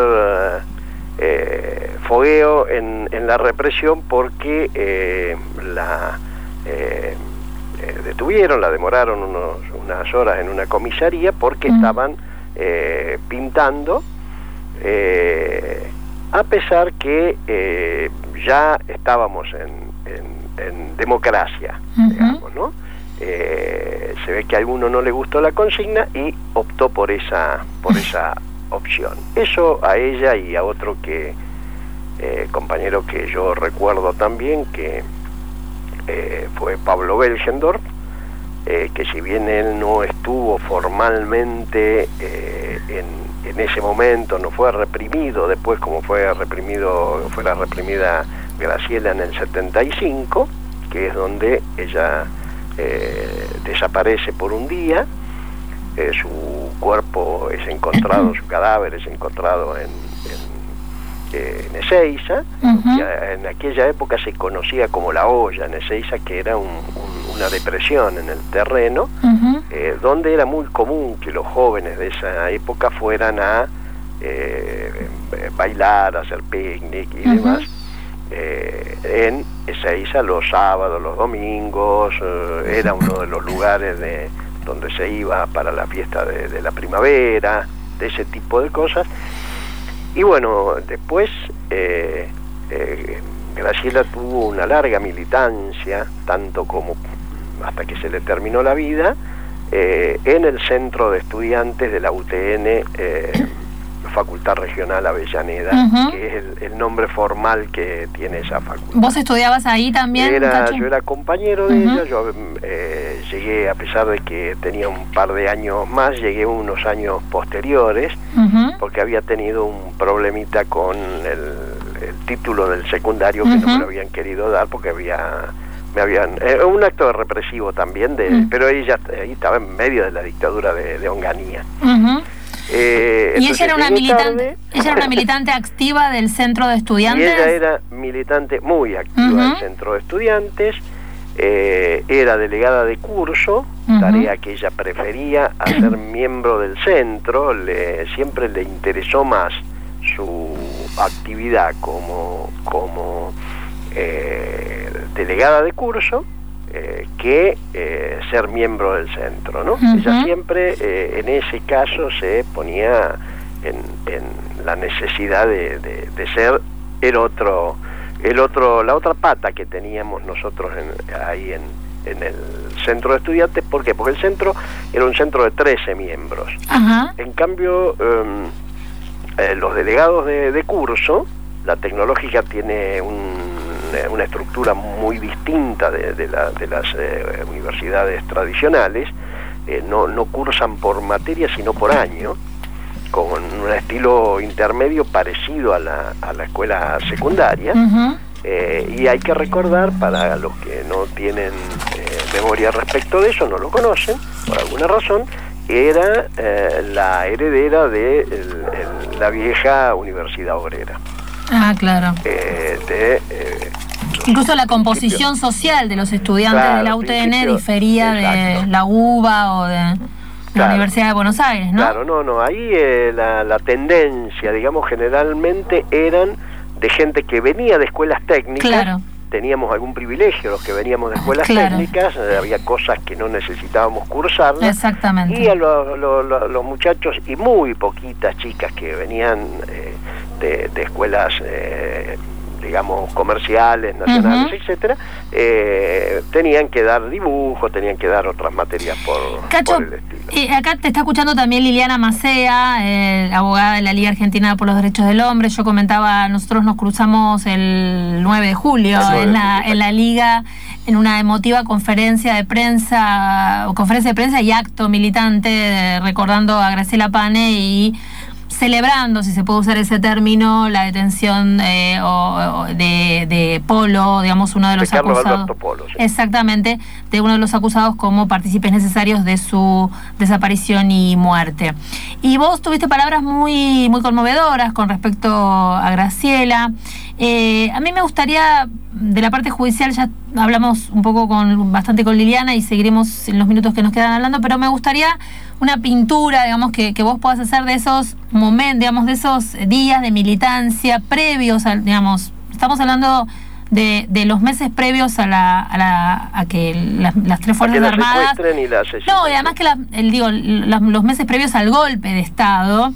eh, fogueo en, en la represión porque eh, la eh, eh, detuvieron, la demoraron unos, unas horas en una comisaría porque mm. estaban Eh, pintando, eh, a pesar que eh, ya estábamos en, en, en democracia, uh-huh. digamos, ¿no? Eh, se ve que a alguno no le gustó la consigna y optó por esa, por esa opción. Eso a ella y a otro que eh, compañero que yo recuerdo también, que eh, fue Pablo Belgendorf, eh, que si bien él no estuvo formalmente eh, en, en ese momento, no fue reprimido después como fue reprimido, fue la reprimida Graciela en el setenta y cinco, que es donde ella eh, desaparece por un día, eh, su cuerpo es encontrado, su cadáver es encontrado en, en, eh, en Ezeiza. Uh-huh. En aquella época se conocía como La Olla, en Ezeiza, que era un, un, una depresión en el terreno, uh-huh. eh, donde era muy común que los jóvenes de esa época fueran a eh, bailar, a hacer picnic y uh-huh. demás. Eh, en Ezeiza los sábados, los domingos, eh, era uno de los lugares de donde se iba para la fiesta de, de la primavera, de ese tipo de cosas. Y bueno, después eh, eh, Graciela tuvo una larga militancia, tanto como hasta que se le terminó la vida, eh, en el centro de estudiantes de la U T N, eh, Facultad Regional Avellaneda, uh-huh. que es el, el nombre formal que tiene esa facultad. ¿Vos estudiabas ahí también, era, Cacho? Yo era compañero de uh-huh. ella, yo eh, llegué, a pesar de que tenía un par de años más, llegué unos años posteriores, uh-huh. porque había tenido un problemita con el, el título del secundario, uh-huh. que no me lo habían querido dar porque había... me habían eh, un acto represivo también, de, uh-huh. pero ella ahí estaba en medio de la dictadura de, de Onganía. Uh-huh. Eh, y ella era una militante, tarde, ella era una militante activa del centro de estudiantes. Y ella era militante muy activa uh-huh. del centro de estudiantes, eh, era delegada de curso, uh-huh. tarea que ella prefería a ser miembro del centro, le, siempre le interesó más su actividad como, como eh, delegada de curso Eh, que eh, ser miembro del centro, ¿no? Uh-huh. Ella siempre, eh, en ese caso, se ponía en, en la necesidad de, de, de ser el otro, el otro, la otra pata que teníamos nosotros en, ahí en, en el centro de estudiantes. ¿Por qué? Porque el centro era un centro de trece miembros. Uh-huh. En cambio, um, eh, los delegados de, de curso, la tecnológica tiene un una estructura muy distinta de, de, la, de las eh, universidades tradicionales, eh, no, no cursan por materia sino por año, con un estilo intermedio parecido a la, a la escuela secundaria. Uh-huh. eh, y hay que recordar, para los que no tienen eh, memoria respecto de eso, no lo conocen, por alguna razón, era eh, la heredera de el, el, la vieja Universidad Obrera. Ah, claro. Eh, de, eh, Incluso la composición social de los estudiantes claro, de la U T N difería exacto. de la U B A o de la claro. Universidad de Buenos Aires, ¿no? Claro, no, no. Ahí eh, la, la tendencia, digamos, generalmente eran de gente que venía de escuelas técnicas. Claro. Teníamos algún privilegio los que veníamos de escuelas claro. técnicas, eh, había cosas que no necesitábamos cursarlas. Exactamente. Y a lo, lo, lo, los muchachos, y muy poquitas chicas que venían eh, de, de escuelas, eh, digamos, comerciales, nacionales, uh-huh. etcétera, eh, tenían que dar dibujo, tenían que dar otras materias por, Cacho, por el estilo. Y acá te está escuchando también Liliana Macea, eh, abogada de la Liga Argentina por los Derechos del Hombre. Yo comentaba, nosotros nos cruzamos el nueve de julio en la, en la Liga, en una emotiva conferencia de prensa, o conferencia de prensa y acto militante, de, recordando a Graciela Pane y celebrando, si se puede usar ese término, la detención eh, o, o de, de Polo, digamos, uno de los de Carlos acusados. Alberto Polo, sí. Exactamente, de uno de los acusados como partícipes necesarios de su desaparición y muerte. Y vos tuviste palabras muy, muy conmovedoras con respecto a Graciela. Eh, a mí me gustaría, de la parte judicial ya hablamos un poco con bastante con Liliana y seguiremos en los minutos que nos quedan hablando, pero me gustaría una pintura, digamos, que, que vos puedas hacer de esos momentos, digamos, de esos días de militancia previos, a, digamos, estamos hablando de, de los meses previos a la a, la, a que las, las tres Fuerzas a que Armadas... Y la no, y además que la, el, digo, la, los meses previos al golpe de Estado.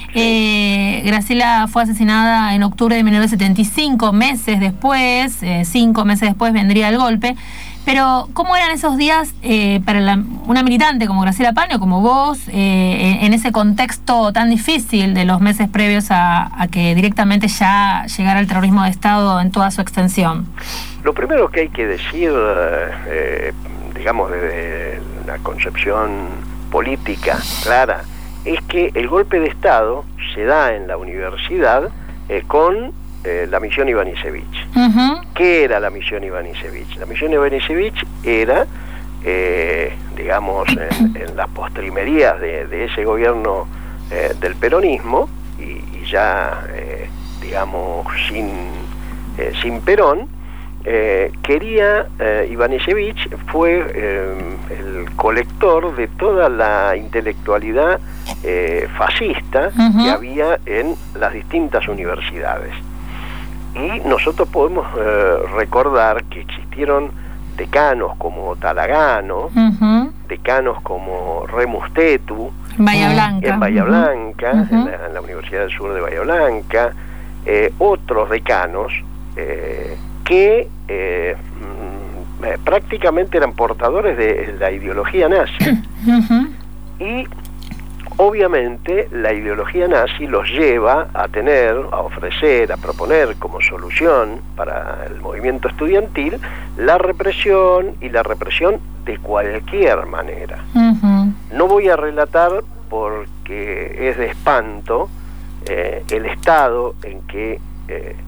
Eh, Graciela fue asesinada en octubre de mil novecientos setenta y cinco, meses después, eh, cinco meses después vendría el golpe. Pero, ¿cómo eran esos días eh, para la, una militante como Graciela Pane o como vos, eh, en ese contexto tan difícil de los meses previos a, a que directamente ya llegara el terrorismo de Estado en toda su extensión? lo primero que hay que decir, eh, digamos, desde una concepción política clara, es que el golpe de Estado se da en la universidad eh, con eh, la misión Ivanišević. Uh-huh. ¿Qué era la misión Ivanišević? La misión Ivanišević era, eh, digamos, en, en las postrimerías de, de ese gobierno eh, del peronismo, y, y ya, eh, digamos, sin, eh, sin Perón, Eh, quería, eh, Ivanišević fue eh, el colector de toda la intelectualidad eh, fascista uh-huh. que había en las distintas universidades. Y nosotros podemos eh, recordar que existieron decanos como Talagano, uh-huh. decanos como Remus Tetu, Bahía Blanca. en Bahía Blanca, uh-huh. en, la, en la Universidad del Sur de Bahía Blanca, eh, otros decanos eh, que eh, mm, prácticamente eran portadores de la ideología nazi. Uh-huh. Y obviamente la ideología nazi los lleva a tener, a ofrecer, a proponer como solución para el movimiento estudiantil la represión, y la represión de cualquier manera. Uh-huh. No voy a relatar, porque es de espanto, eh, el estado en que eh,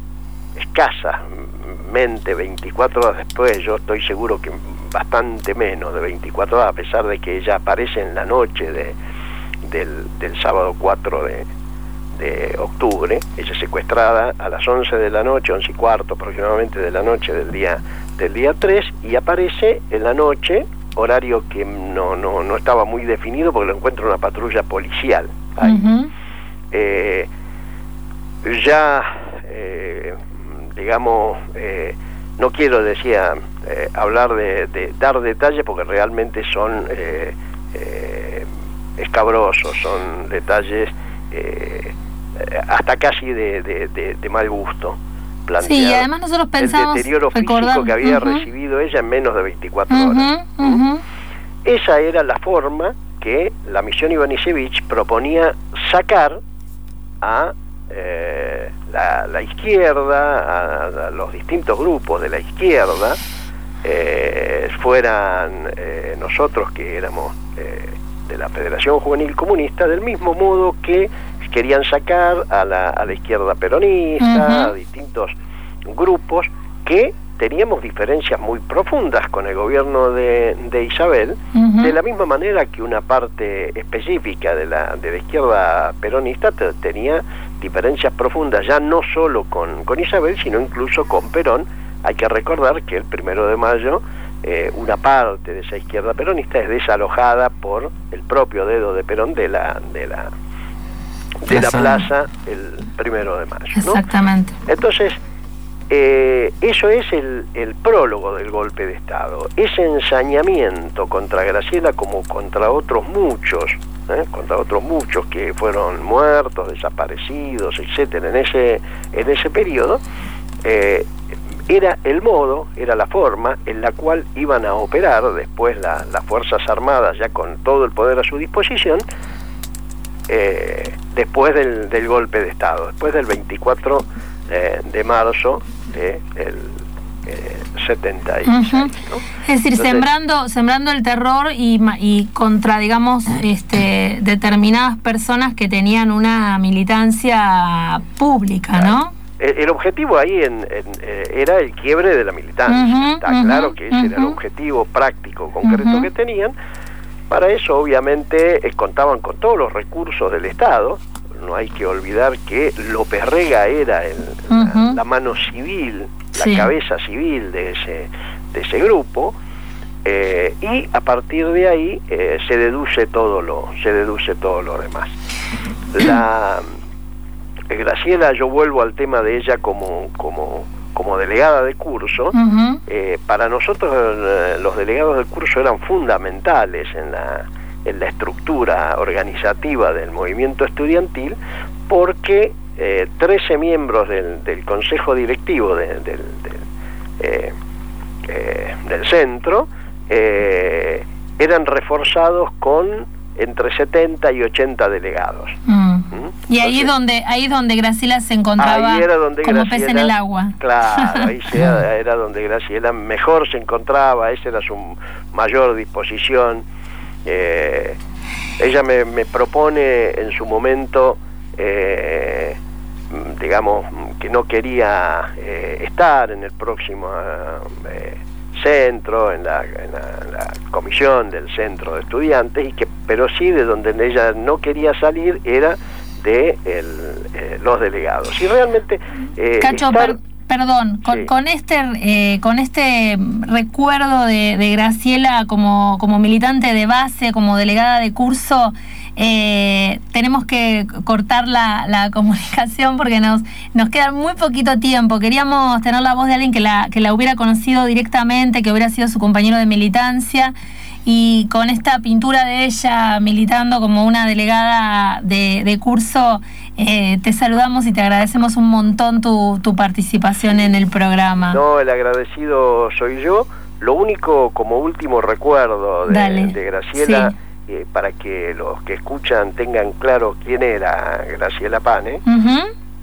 escasamente veinticuatro horas después, yo estoy seguro que bastante menos de veinticuatro horas, a pesar de que ella aparece en la noche de, del, del sábado cuatro de, de octubre, ella es secuestrada a las once de la noche, once y cuarto aproximadamente de la noche del día, del día tres, y aparece en la noche, horario que no, no, no estaba muy definido porque lo encuentra una patrulla policial ahí. Uh-huh. eh, ya eh, digamos, eh, no quiero, decía, eh, hablar de, de dar detalles porque realmente son eh, eh, escabrosos, son detalles eh, hasta casi de, de, de, de mal gusto. Sí, y además nosotros pensamos el deterioro recordar, físico que había uh-huh. recibido ella en menos de veinticuatro uh-huh, horas. Uh-huh. Esa era la forma que la misión Ivanišević proponía sacar a Eh, la, la izquierda, a, a los distintos grupos de la izquierda, eh, fueran eh, nosotros que éramos eh, de la Federación Juvenil Comunista, del mismo modo que querían sacar a la, a la izquierda peronista, uh-huh. a distintos grupos que teníamos diferencias muy profundas con el gobierno de, de Isabel, uh-huh. de la misma manera que una parte específica de la, de la izquierda peronista te, tenía diferencias profundas, ya no solo con, con Isabel, sino incluso con Perón. Hay que recordar que el primero de mayo eh, una parte de esa izquierda peronista es desalojada por el propio dedo de Perón de la de la de la plaza el primero de mayo, ¿no? Exactamente. Entonces, eh, eso es el, el prólogo del golpe de Estado. Ese ensañamiento contra Graciela, como contra otros muchos, ¿eh? contra otros muchos que fueron muertos, desaparecidos, etcétera, en ese en ese periodo, eh, era el modo, era la forma en la cual iban a operar después la, las Fuerzas Armadas, ya con todo el poder a su disposición, eh, después del, del golpe de Estado, después del veinticuatro eh, de marzo del de eh, setenta y seis. Uh-huh. ¿No? Es decir, Entonces, sembrando sembrando el terror y, y contra, digamos, este, determinadas personas que tenían una militancia pública, ¿no? El objetivo ahí en, en, eh, era el quiebre de la militancia. Uh-huh, Está uh-huh, claro que ese uh-huh. era el objetivo práctico, concreto uh-huh. que tenían. Para eso, obviamente, eh, contaban con todos los recursos del Estado. No hay que olvidar que López Rega era el, uh-huh. la, la mano civil, sí. la cabeza civil de ese, de ese grupo. Eh, y a partir de ahí eh, se deduce todo lo, se deduce todo lo demás. La Graciela, yo vuelvo al tema de ella como como como delegada de curso. Uh-huh. eh, para nosotros eh, los delegados de curso eran fundamentales en la en la estructura organizativa del movimiento estudiantil, porque eh, trece miembros del, del consejo directivo de, del, del, eh, eh, del centro eh, eran reforzados con entre setenta y ochenta delegados. Uh-huh. ¿Mm? Y ahí es donde, ahí es donde Graciela se encontraba ahí era donde como Graciela, pez en el agua. Claro, ahí era, era donde Graciela mejor se encontraba, esa era su mayor disposición. Eh, ella me, me propone en su momento, eh, digamos, que no quería eh, estar en el próximo eh, centro, en la, en, la, en la comisión del centro de estudiantes, y que, pero sí de donde ella no quería salir era de el, eh, los delegados. Y realmente eh, Cacho, estar... per, perdón, con, sí. con este eh, con este recuerdo de, de Graciela como, como militante de base, como delegada de curso, eh, tenemos que cortar la, la comunicación porque nos, nos queda muy poquito tiempo. Queríamos tener la voz de alguien que la, que la hubiera conocido directamente, que hubiera sido su compañero de militancia. Y con esta pintura de ella militando como una delegada de, de curso, eh, te saludamos y te agradecemos un montón tu, tu participación en el programa. No, el agradecido soy yo. Lo único, como último recuerdo de, de Graciela, sí. eh, para que los que escuchan tengan claro quién era Graciela Pane, uh-huh.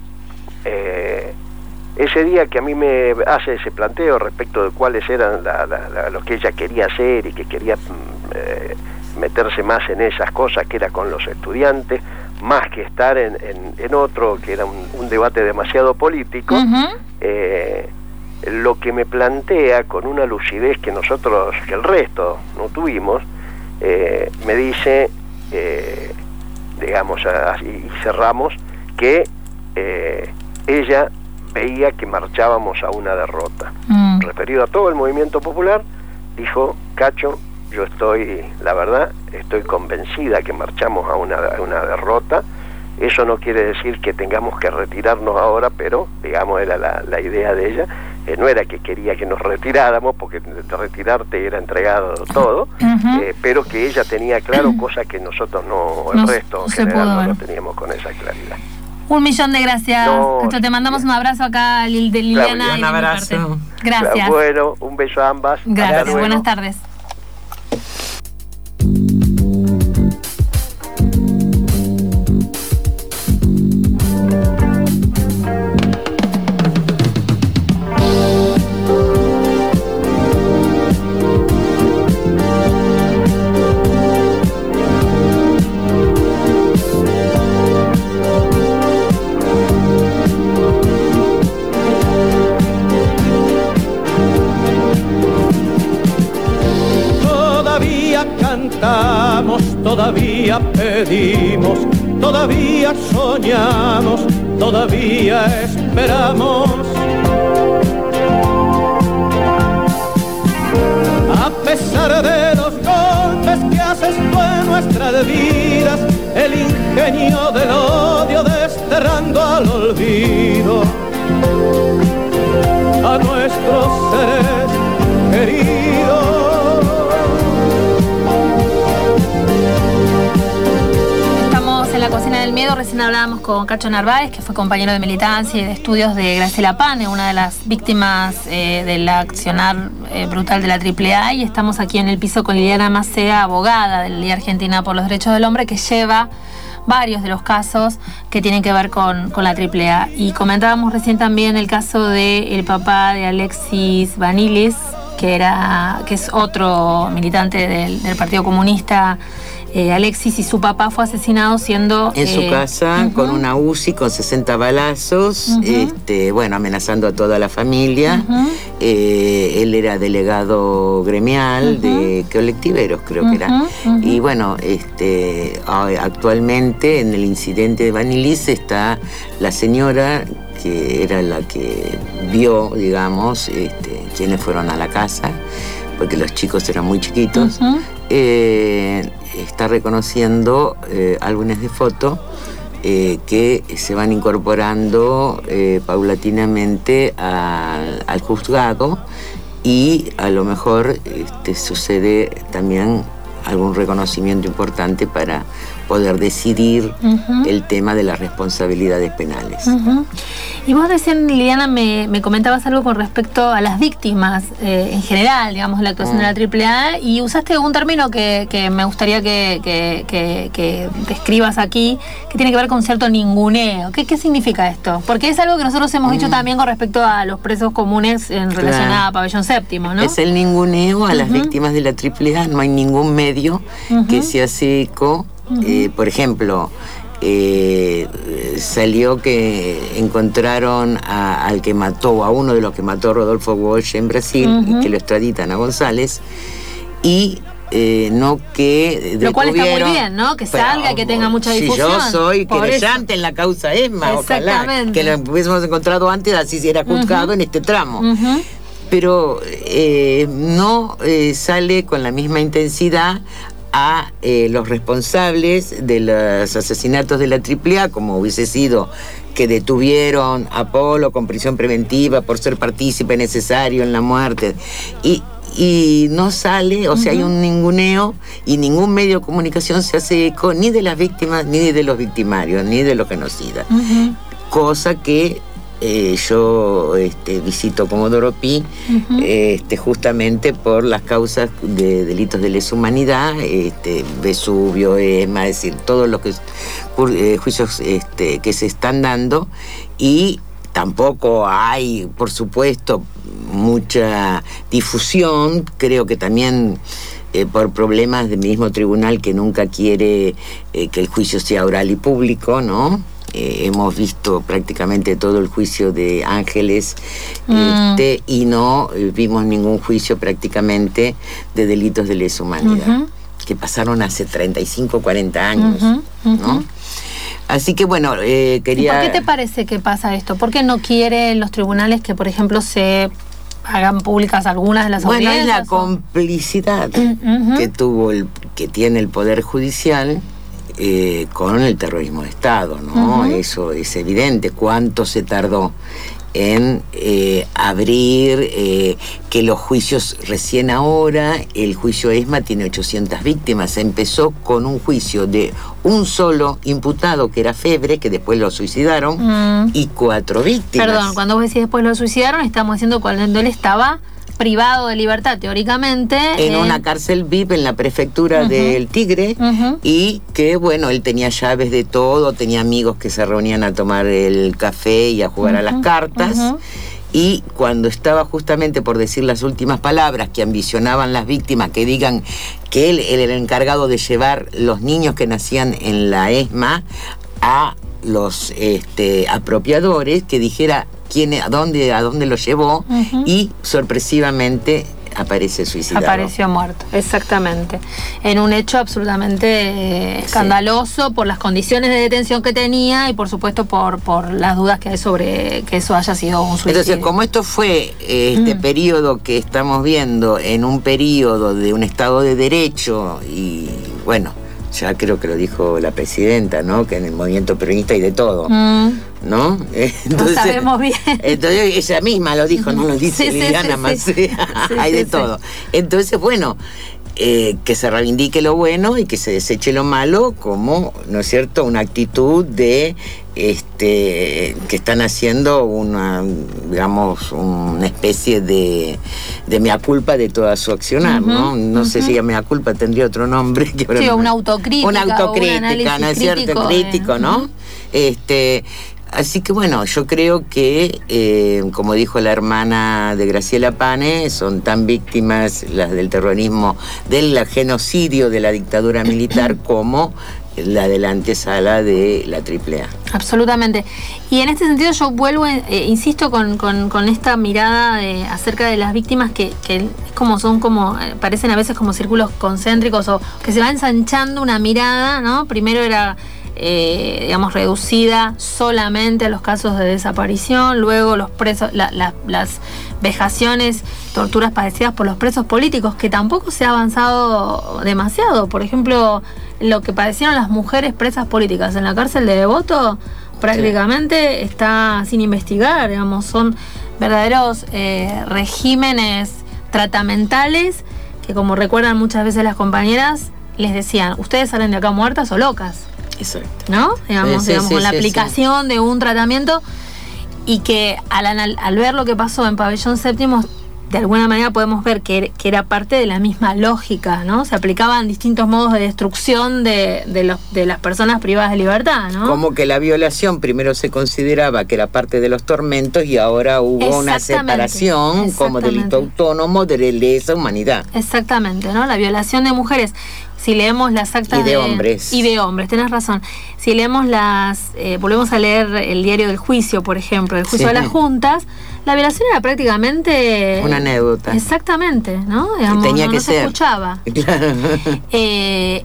eh, ese día que a mí me hace ese planteo respecto de cuáles eran la, la, la, lo que ella quería hacer y que quería eh, meterse más en esas cosas que era con los estudiantes, más que estar en, en, en otro que era un, un debate demasiado político, uh-huh. eh, lo que me plantea con una lucidez que nosotros, que el resto no tuvimos, eh, me dice, eh, digamos, así, y cerramos, que eh, ella veía que marchábamos a una derrota. Mm. Referido a todo el movimiento popular, dijo, Cacho, yo estoy, la verdad, estoy convencida que marchamos a una, a una derrota. Eso no quiere decir que tengamos que retirarnos ahora, pero, digamos, era la, la idea de ella. Eh, no era que quería que nos retiráramos, porque de retirarte era entregado todo, uh-huh. eh, pero que ella tenía claro uh-huh. cosas que nosotros no, el no resto en general no lo teníamos con esa claridad. Un millón de gracias. No, Cacho, te mandamos un abrazo acá de Liliana. Claro, y un abrazo. Gracias. Bueno, un beso a ambas. Gracias, buenas tardes. Todavía pedimos, todavía soñamos, todavía esperamos. A pesar de los golpes que haces tú en nuestras vidas, el ingenio del odio desterrando al olvido a nuestros seres queridos. En la cocina del miedo recién hablábamos con Cacho Narváez, que fue compañero de militancia y de estudios de Graciela Pane, una de las víctimas eh, del accionar eh, brutal de la triple A, y estamos aquí en el piso con Liliana Macea, abogada de la Liga Argentina por los Derechos del Hombre, que lleva varios de los casos que tienen que ver con, con la triple A. Y comentábamos recién también el caso del papá de Alexis Vanilis, que, era, que es otro militante del, del Partido Comunista. Eh, Alexis y su papá fue asesinado siendo... En su eh, casa, uh-huh. con una U C I, con sesenta balazos, uh-huh. este, bueno, amenazando a toda la familia. Uh-huh. Eh, él era delegado gremial uh-huh. de colectiveros, creo uh-huh. que era. Uh-huh. Y bueno, este, actualmente en el incidente de Vanilis está la señora que era la que vio, digamos, este, quienes fueron a la casa, porque los chicos eran muy chiquitos. Uh-huh. Eh, está reconociendo eh, álbumes de foto eh, que se van incorporando eh, paulatinamente al, al juzgado, y a lo mejor este, sucede también algún reconocimiento importante para poder decidir uh-huh. el tema de las responsabilidades penales. Uh-huh. Y vos recién, Liliana, me, me comentabas algo con respecto a las víctimas eh, en general, digamos, la actuación uh-huh. de la triple A, y usaste un término que, que me gustaría que, que, que, que describas aquí, que tiene que ver con cierto ninguneo. ¿Qué, qué significa esto? Porque es algo que nosotros hemos dicho uh-huh. también con respecto a los presos comunes en claro. relación a Pabellón Séptimo, ¿no? Es el ninguneo a uh-huh. las víctimas de la triple A. No hay ningún medio uh-huh. que se hace eco. Uh-huh. Eh, por ejemplo, eh, salió que encontraron a, al que mató, a uno de los que mató a Rodolfo Walsh en Brasil, uh-huh. y que lo extraditan a González, y eh, no que lo cual está muy bien, ¿no? Que salga, pero, que tenga mucha difusión. Si yo soy querellante en la causa ESMA, ojalá que lo hubiésemos encontrado antes, así se era juzgado uh-huh. en este tramo. Uh-huh. Pero eh, no eh, sale con la misma intensidad a eh, los responsables de los asesinatos de la triple A, como hubiese sido que detuvieron a Polo con prisión preventiva por ser partícipe necesario en la muerte. Y, y no sale, o uh-huh. sea, hay un ninguneo, y ningún medio de comunicación se hace eco ni de las víctimas, ni de los victimarios, ni de los genocidas. Uh-huh. Cosa que Eh, yo este, visito Comodoro Pi uh-huh. este, justamente por las causas de delitos de lesa humanidad, este, Vesubio, ESMA, es decir, todos los que, eh, juicios este, que se están dando, y tampoco hay, por supuesto, mucha difusión. Creo que también eh, por problemas del mismo tribunal, que nunca quiere eh, que el juicio sea oral y público, ¿no? Eh, hemos visto prácticamente todo el juicio de Ángeles mm. este, y no eh, vimos ningún juicio prácticamente de delitos de lesa humanidad, uh-huh. que pasaron hace treinta y cinco, cuarenta años, uh-huh. Uh-huh. ¿no? Así que bueno, eh, quería... ¿Por qué te parece que pasa esto? ¿Por qué no quieren los tribunales que, por ejemplo, se hagan públicas algunas de las audiencias? Bueno, es la o... complicidad uh-huh. que tuvo el, que tiene el Poder Judicial Eh, con el terrorismo de Estado, ¿no? Uh-huh. Eso es evidente. ¿Cuánto se tardó en eh, abrir eh, que los juicios recién ahora? El juicio ESMA tiene ochocientas víctimas. Empezó con un juicio de un solo imputado, que era Febre, que después lo suicidaron, uh-huh. y cuatro víctimas. Perdón, cuando vos decís después lo suicidaron, estamos diciendo cuando él estaba privado de libertad, teóricamente. En eh... una cárcel V I P en la prefectura uh-huh. del Tigre, uh-huh. y que, bueno, él tenía llaves de todo, tenía amigos que se reunían a tomar el café y a jugar uh-huh. a las cartas, uh-huh. y cuando estaba justamente por decir las últimas palabras que ambicionaban las víctimas, que digan que él, él era el encargado de llevar los niños que nacían en la ESMA a los este, apropiadores, que dijera quién, a dónde, a dónde lo llevó, uh-huh. y sorpresivamente aparece suicidado. Apareció muerto, exactamente. En un hecho absolutamente eh, escandaloso, sí. por las condiciones de detención que tenía y por supuesto por, por las dudas que hay sobre que eso haya sido un suicidio. Entonces, como esto fue eh, este mm. periodo que estamos viendo en un periodo de un Estado de Derecho, y bueno, ya creo que lo dijo la presidenta, ¿no? Que en el movimiento peronista hay de todo, mm. ¿no? Entonces, lo sabemos bien. Entonces ella misma lo dijo, no lo dice sí, Liliana sí, Macea, sí, sí. hay sí, de sí. todo. Entonces, bueno, eh, que se reivindique lo bueno y que se deseche lo malo, como, ¿no es cierto?, una actitud de este que están haciendo una, digamos, una especie de, de mea culpa de toda su accionar, uh-huh, ¿no? No uh-huh. sé si mea culpa tendría otro nombre. Que sí, una autocrítica. Una autocrítica, ¿no es cierto? Crítico, de... ¿no? Uh-huh. Este... Así que bueno, yo creo que, eh, como dijo la hermana de Graciela Pane, son tan víctimas las del terrorismo, del genocidio de la dictadura militar, como la de la antesala de la triple A. Absolutamente. Y en este sentido yo vuelvo, eh, insisto con, con, con esta mirada de, acerca de las víctimas que, que como son como, eh, parecen a veces como círculos concéntricos, o que se va ensanchando una mirada, ¿no? Primero era... Eh, digamos, reducida solamente a los casos de desaparición, luego los presos, la, la, las vejaciones, torturas padecidas por los presos políticos, que tampoco se ha avanzado demasiado. Por ejemplo, lo que padecieron las mujeres presas políticas en la cárcel de Devoto prácticamente sí. está sin investigar, digamos, son verdaderos eh, regímenes tratamentales que, como recuerdan muchas veces las compañeras, les decían, ustedes salen de acá muertas o locas. Exacto. ¿No? Digamos, sí, digamos sí, con sí, la sí, aplicación sí. de un tratamiento, y que al, anal- al ver lo que pasó en Pabellón Séptimo, de alguna manera podemos ver que, que era parte de la misma lógica, ¿no? Se aplicaban distintos modos de destrucción de, de, los, de las personas privadas de libertad, ¿no? Como que la violación primero se consideraba que era parte de los tormentos y ahora hubo una separación como delito autónomo de lesa humanidad. Exactamente, ¿no? La violación de mujeres. Si leemos las actas y de, de hombres. Y de hombres, tenés razón. Si leemos las... Eh, volvemos a leer el diario del juicio, por ejemplo, el juicio sí. de las juntas, la violación era prácticamente... una anécdota. Exactamente, ¿no? Digamos, tenía no, que no ser. se escuchaba. Claro. Eh,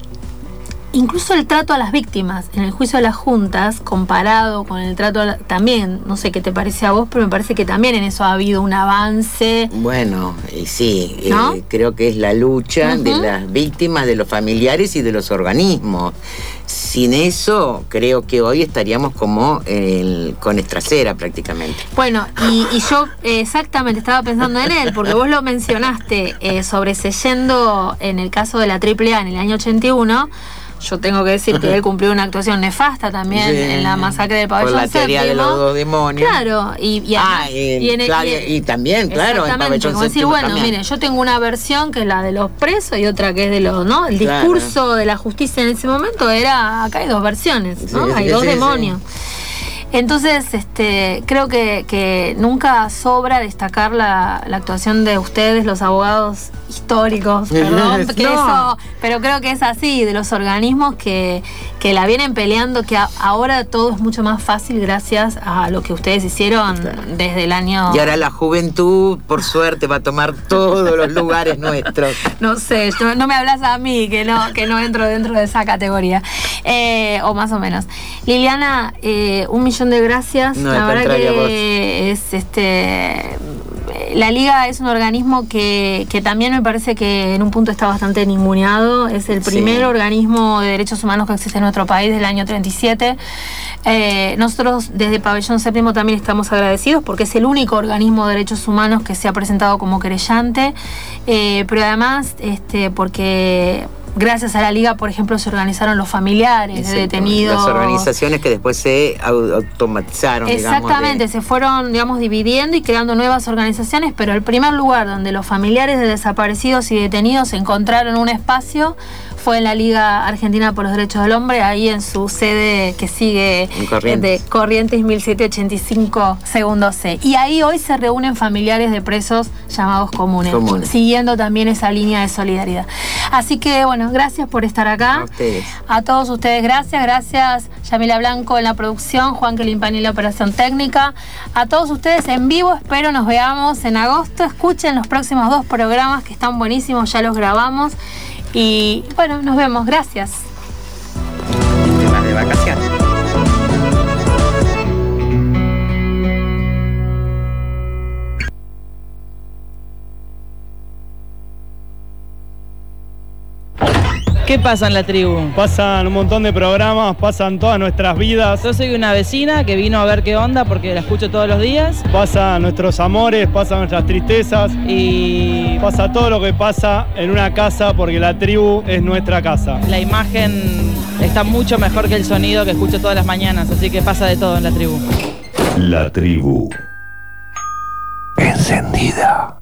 incluso el trato a las víctimas en el juicio de las juntas, comparado con el trato a la, también, no sé qué te parece a vos, pero me parece que también en eso ha habido un avance. Bueno, y sí, ¿no? eh, creo que es la lucha uh-huh. de las víctimas, de los familiares y de los organismos. Sin eso, creo que hoy estaríamos como el, con estracera prácticamente. Bueno, y, y yo eh, exactamente estaba pensando en él, porque vos lo mencionaste eh, sobre Sellendo en el caso de la triple A en el año ochenta y uno. Yo tengo que decir que él cumplió una actuación nefasta también sí, en la masacre del Pabellón Séptimo. Por la teoría Séptimo. de los dos demonios. Claro, y, y, ah, y, y, en, claro, y, y también, claro, en Pabellón como decir, bueno, también. Miren, yo tengo una versión que es la de los presos y otra que es de los, ¿no? El discurso claro. de la justicia en ese momento era, acá hay dos versiones, ¿no? Sí, hay sí, dos sí, demonios. Sí. Entonces, este, creo que, que nunca sobra destacar la, la actuación de ustedes, los abogados históricos, perdón, que no. eso, pero creo que es así, de los organismos que, que la vienen peleando, que a, ahora todo es mucho más fácil gracias a lo que ustedes hicieron claro. desde el año... Y ahora la juventud, por suerte, va a tomar todos los lugares nuestros. No sé, yo, no me hablas a mí, que no, que no entro dentro de esa categoría, eh, o más o menos. Liliana, eh, un millón de gracias. No, la verdad que es este la Liga es un organismo que, que también me parece que en un punto está bastante ninguneado. Es el primer sí. organismo de derechos humanos que existe en nuestro país del año treinta y siete. Eh, nosotros desde Pabellón Séptimo también estamos agradecidos porque es el único organismo de derechos humanos que se ha presentado como querellante, eh, pero además este, porque gracias a la Liga, por ejemplo, se organizaron los familiares sí, de detenidos. Las organizaciones que después se automatizaron, exactamente, digamos, de... se fueron, digamos, dividiendo y creando nuevas organizaciones, pero el primer lugar donde los familiares de desaparecidos y detenidos encontraron un espacio fue en la Liga Argentina por los Derechos del Hombre, ahí en su sede que sigue Corrientes. de Corrientes mil setecientos ochenta y cinco segundo C. Y ahí hoy se reúnen familiares de presos llamados comunes, comunes, siguiendo también esa línea de solidaridad. Así que, bueno, gracias por estar acá. A ustedes. A todos ustedes, gracias. Gracias, Yamila Blanco en la producción, Juan Quelimpani en la operación técnica. A todos ustedes en vivo, espero nos veamos en agosto. Escuchen los próximos dos programas que están buenísimos, ya los grabamos. Y bueno, nos vemos, gracias. Temas de vacaciones. ¿Qué pasa en la tribu? Pasan un montón de programas, pasan todas nuestras vidas. Yo soy una vecina que vino a ver qué onda porque la escucho todos los días. Pasan nuestros amores, pasan nuestras tristezas y pasa todo lo que pasa en una casa porque la tribu es nuestra casa. La imagen está mucho mejor que el sonido que escucho todas las mañanas, así que pasa de todo en la tribu. La tribu. Encendida.